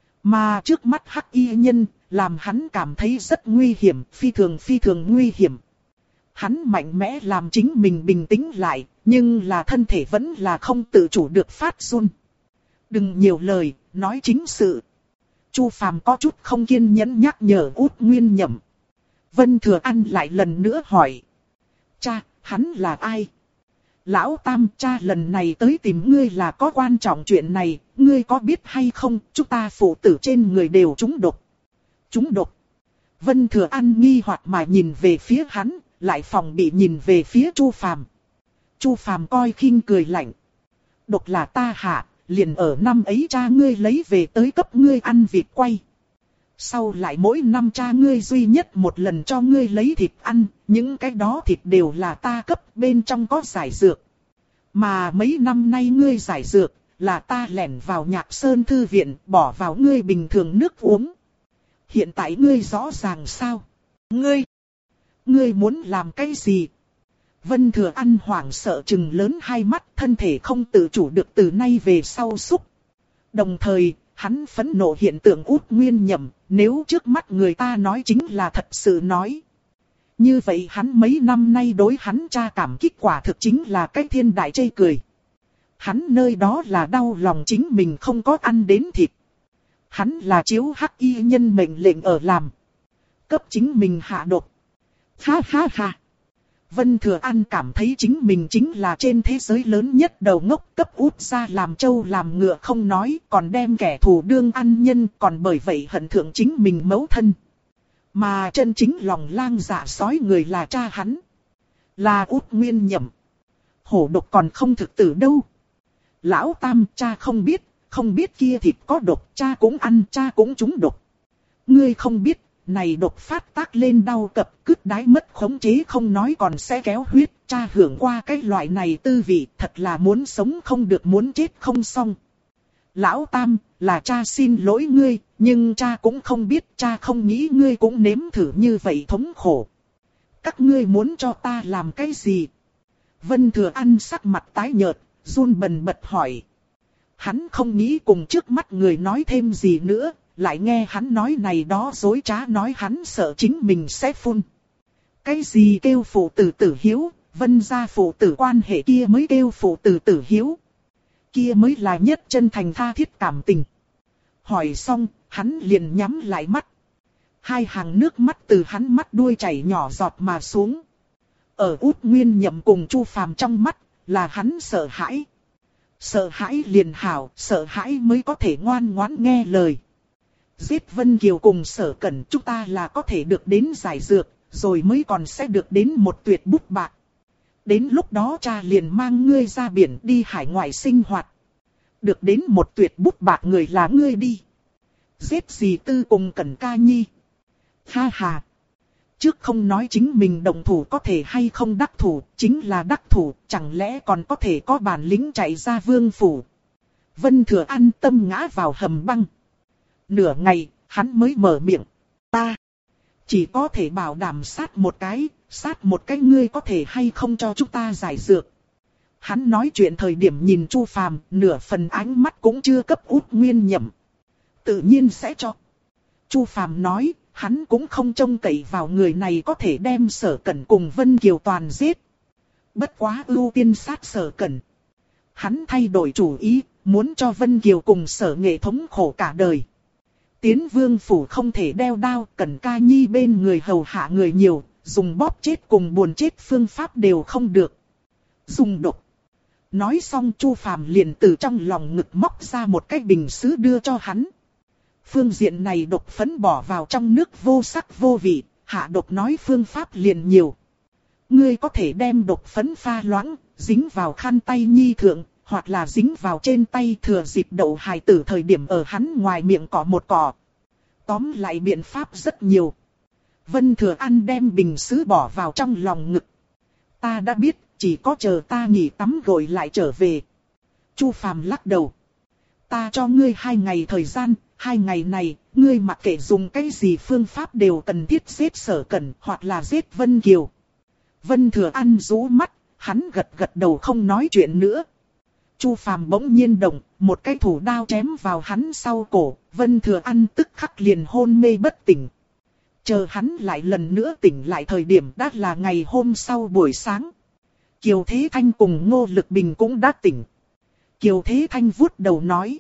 Mà trước mắt hắc y nhân, làm hắn cảm thấy rất nguy hiểm, phi thường nguy hiểm. Hắn mạnh mẽ làm chính mình bình tĩnh lại, nhưng là thân thể vẫn là không tự chủ được phát run. Đừng nhiều lời, nói chính sự. Chu Phàm có chút không kiên nhẫn nhắc nhở Út Nguyên Nhậm. Vân Thừa An lại lần nữa hỏi. Cha, hắn là ai? Lão Tam, cha lần này tới tìm ngươi là có quan trọng chuyện này, ngươi có biết hay không, chúng ta phụ tử trên người đều trúng độc. Trúng độc. Vân Thừa An nghi hoặc mà nhìn về phía hắn, lại phòng bị nhìn về phía Chu Phàm. Chu Phàm coi khinh cười lạnh. Độc là ta hạ, liền ở năm ấy cha ngươi lấy về tới cấp ngươi ăn vịt quay. Sau lại mỗi năm cha ngươi duy nhất một lần cho ngươi lấy thịt ăn, những cái đó thịt đều là ta cấp, bên trong có giải dược. Mà mấy năm nay ngươi giải dược, là ta lẻn vào Nhạc Sơn Thư Viện, bỏ vào ngươi bình thường nước uống. Hiện tại ngươi rõ ràng sao? Ngươi muốn làm cái gì? Vân Thừa An hoảng sợ trừng lớn hai mắt, thân thể không tự chủ được từ nay về sau xúc. Đồng thời, hắn phẫn nộ hiện tượng Út Nguyên Nhậm, nếu trước mắt người ta nói chính là thật sự nói. Như vậy hắn mấy năm nay đối hắn cha cảm kích quả thực chính là cái thiên đại chê cười. Hắn nơi đó là đau lòng chính mình không có ăn đến thịt. Hắn là chiếu hắc y nhân mệnh lệnh ở làm. Cấp chính mình hạ độc. Ha ha ha. Vân Thừa An cảm thấy chính mình chính là trên thế giới lớn nhất đầu ngốc, cấp Út ra làm trâu làm ngựa không nói, còn đem kẻ thù đương ăn nhân, còn bởi vậy hận thượng chính mình mẫu thân. Mà chân chính lòng lang dạ sói người là cha hắn. Là Út Nguyên Nhậm. Hổ độc còn không thực tử đâu. Lão Tam, cha không biết kia thịt có độc, cha cũng ăn, cha cũng trúng độc. Ngươi không biết, này độc phát tác lên đau cập, cứt đái mất khống chế không nói còn sẽ kéo huyết, cha hưởng qua cái loại này tư vị, thật là muốn sống không được muốn chết không xong. Lão Tam, là cha xin lỗi ngươi, nhưng cha cũng không biết, cha không nghĩ ngươi cũng nếm thử như vậy thống khổ. Các ngươi muốn cho ta làm cái gì? Vân Thừa An sắc mặt tái nhợt, run bần bật hỏi. Hắn không nghĩ cùng trước mắt người nói thêm gì nữa, lại nghe hắn nói này đó dối trá nói hắn sợ chính mình sẽ phun. Cái gì kêu phụ tử tử hiếu, Vân gia phụ tử quan hệ kia mới kêu phụ tử tử hiếu. Kia mới là nhất chân thành tha thiết cảm tình. Hỏi xong, hắn liền nhắm lại mắt. Hai hàng nước mắt từ hắn mắt đuôi chảy nhỏ giọt mà xuống. Ở Út Nguyên Nhậm cùng Chu Phàm trong mắt, là hắn sợ hãi. Sợ hãi liền hảo, sợ hãi mới có thể ngoan ngoãn nghe lời. Giết Vân Kiều cùng Sở Cẩn chúng ta là có thể được đến giải dược, rồi mới còn sẽ được đến một tuyệt bút bạc. Đến lúc đó cha liền mang ngươi ra biển đi hải ngoại sinh hoạt. Được đến một tuyệt bút bạc người là ngươi đi. Giết dì Tư cùng Cẩn Ca Nhi. Ha ha. Trước không nói chính mình động thủ có thể hay không đắc thủ, chính là đắc thủ, chẳng lẽ còn có thể có bản lĩnh chạy ra vương phủ. Vân Thừa an tâm ngã vào hầm băng. Nửa ngày, hắn mới mở miệng. Ta chỉ có thể bảo đảm sát một cái ngươi có thể hay không cho chúng ta giải dược. Hắn nói chuyện thời điểm nhìn Chu Phàm, nửa phần ánh mắt cũng chưa cấp Út Nguyên Nhậm. Tự nhiên sẽ cho. Chu Phàm nói, hắn cũng không trông cậy vào người này có thể đem Sở Cẩn cùng Vân Kiều toàn giết. Bất quá ưu tiên sát Sở Cẩn. Hắn thay đổi chủ ý, muốn cho Vân Kiều cùng Sở Nghệ thống khổ cả đời. Tiến vương phủ không thể đeo đao, Cẩn Ca Nhi bên người hầu hạ người nhiều, dùng bóp chết cùng buồn chết phương pháp đều không được. Dùng độc. Nói xong Chu Phàm liền từ trong lòng ngực móc ra một cái bình sứ đưa cho hắn. Phương diện này độc phấn bỏ vào trong nước vô sắc vô vị, hạ độc nói phương pháp liền nhiều. Ngươi có thể đem độc phấn pha loãng, dính vào khăn tay nhi thượng, hoặc là dính vào trên tay thừa dịp đậu hài tử thời điểm ở hắn ngoài miệng cọ một cọ. Tóm lại biện pháp rất nhiều. Vân Thừa An đem bình sứ bỏ vào trong lòng ngực. Ta đã biết, chỉ có chờ ta nghỉ tắm gội lại trở về. Chu Phàm lắc đầu. Ta cho ngươi 2 ngày thời gian, 2 ngày này, ngươi mặc kệ dùng cái gì phương pháp đều cần thiết giết Sở Cẩn hoặc là giết Vân Kiều. Vân Thừa An rũ mắt, hắn gật gật đầu không nói chuyện nữa. Chu Phàm bỗng nhiên động, một cái thủ đao chém vào hắn sau cổ, Vân Thừa An tức khắc liền hôn mê bất tỉnh. Chờ hắn lại lần nữa tỉnh lại thời điểm đã là ngày hôm sau buổi sáng. Kiều Thế Thanh cùng Ngô Lực Bình cũng đã tỉnh. Kiều Thế Thanh vuốt đầu nói.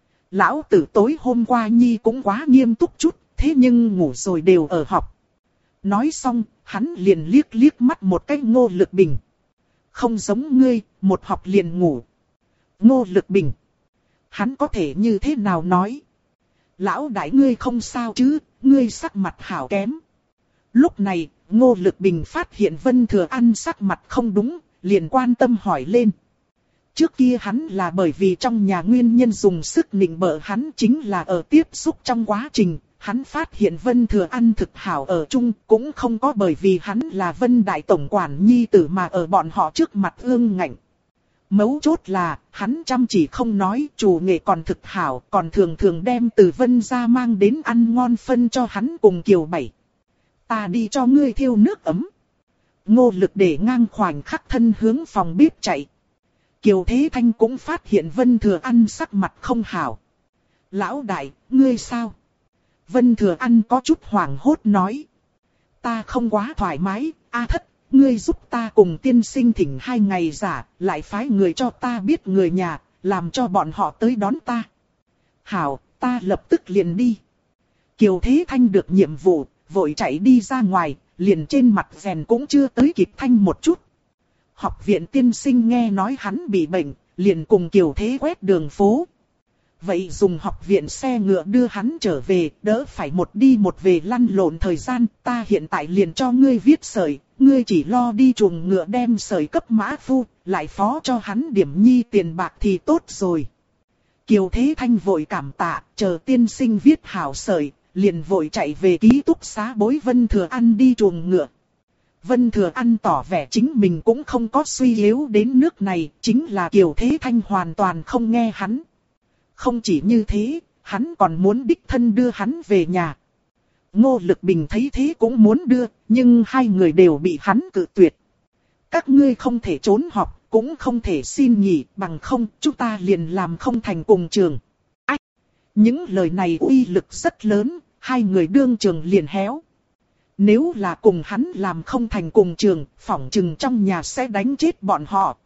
Lão tử tối hôm qua nhi cũng quá nghiêm túc chút, thế nhưng ngủ rồi đều ở học. Nói xong, hắn liền liếc liếc mắt một cái Ngô Lực Bình. Không giống ngươi, một học liền ngủ. Ngô Lực Bình. Hắn có thể như thế nào nói? Lão đại ngươi không sao chứ, ngươi sắc mặt hảo kém. Lúc này, Ngô Lực Bình phát hiện Vân Thừa An sắc mặt không đúng, liền quan tâm hỏi lên. Trước kia hắn là bởi vì trong nhà nguyên nhân dùng sức nịnh bợ hắn, chính là ở tiếp xúc trong quá trình, hắn phát hiện Vân Thừa An thực hảo ở chung, cũng không có bởi vì hắn là Vân Đại Tổng Quản nhi tử mà ở bọn họ trước mặt ương ngạnh. Mấu chốt là, hắn chăm chỉ không nói, chủ nghệ còn thực hảo, còn thường thường đem từ Vân gia mang đến ăn ngon phân cho hắn cùng Kiều Bảy. Ta đi cho ngươi thiêu nước ấm. Ngô Lực để ngang khoảnh khắc thân hướng phòng bếp chạy. Kiều Thế Thanh cũng phát hiện Vân Thừa An sắc mặt không hảo. Lão đại, ngươi sao? Vân Thừa An có chút hoảng hốt nói. Ta không quá thoải mái, A Thất, ngươi giúp ta cùng tiên sinh thỉnh 2 ngày giả, lại phái người cho ta biết người nhà, làm cho bọn họ tới đón ta. Hảo, ta lập tức liền đi. Kiều Thế Thanh được nhiệm vụ, vội chạy đi ra ngoài, liền trên mặt rèn cũng chưa tới kịp thanh một chút. Học viện tiên sinh nghe nói hắn bị bệnh, liền cùng Kiều Thế quét đường phố. Vậy dùng học viện xe ngựa đưa hắn trở về, đỡ phải một đi một về lăn lộn thời gian, ta hiện tại liền cho ngươi viết sởi, ngươi chỉ lo đi chuồng ngựa đem sởi cấp mã phu, lại phó cho hắn điểm nhi tiền bạc thì tốt rồi. Kiều Thế Thanh vội cảm tạ, chờ tiên sinh viết hảo sởi, liền vội chạy về ký túc xá bối Vân Thừa An đi chuồng ngựa. Vân Thừa An tỏ vẻ chính mình cũng không có suy yếu đến nước này, chính là Kiều Thế Thanh hoàn toàn không nghe hắn. Không chỉ như thế, hắn còn muốn đích thân đưa hắn về nhà. Ngô Lực Bình thấy thế cũng muốn đưa, nhưng hai người đều bị hắn cự tuyệt. Các ngươi không thể trốn học, cũng không thể xin nghỉ, bằng không chúng ta liền làm không thành cùng trường. Ách! Những lời này uy lực rất lớn, hai người đương trường liền héo. Nếu là cùng hắn làm không thành cùng trường, phỏng chừng trong nhà sẽ đánh chết bọn họ.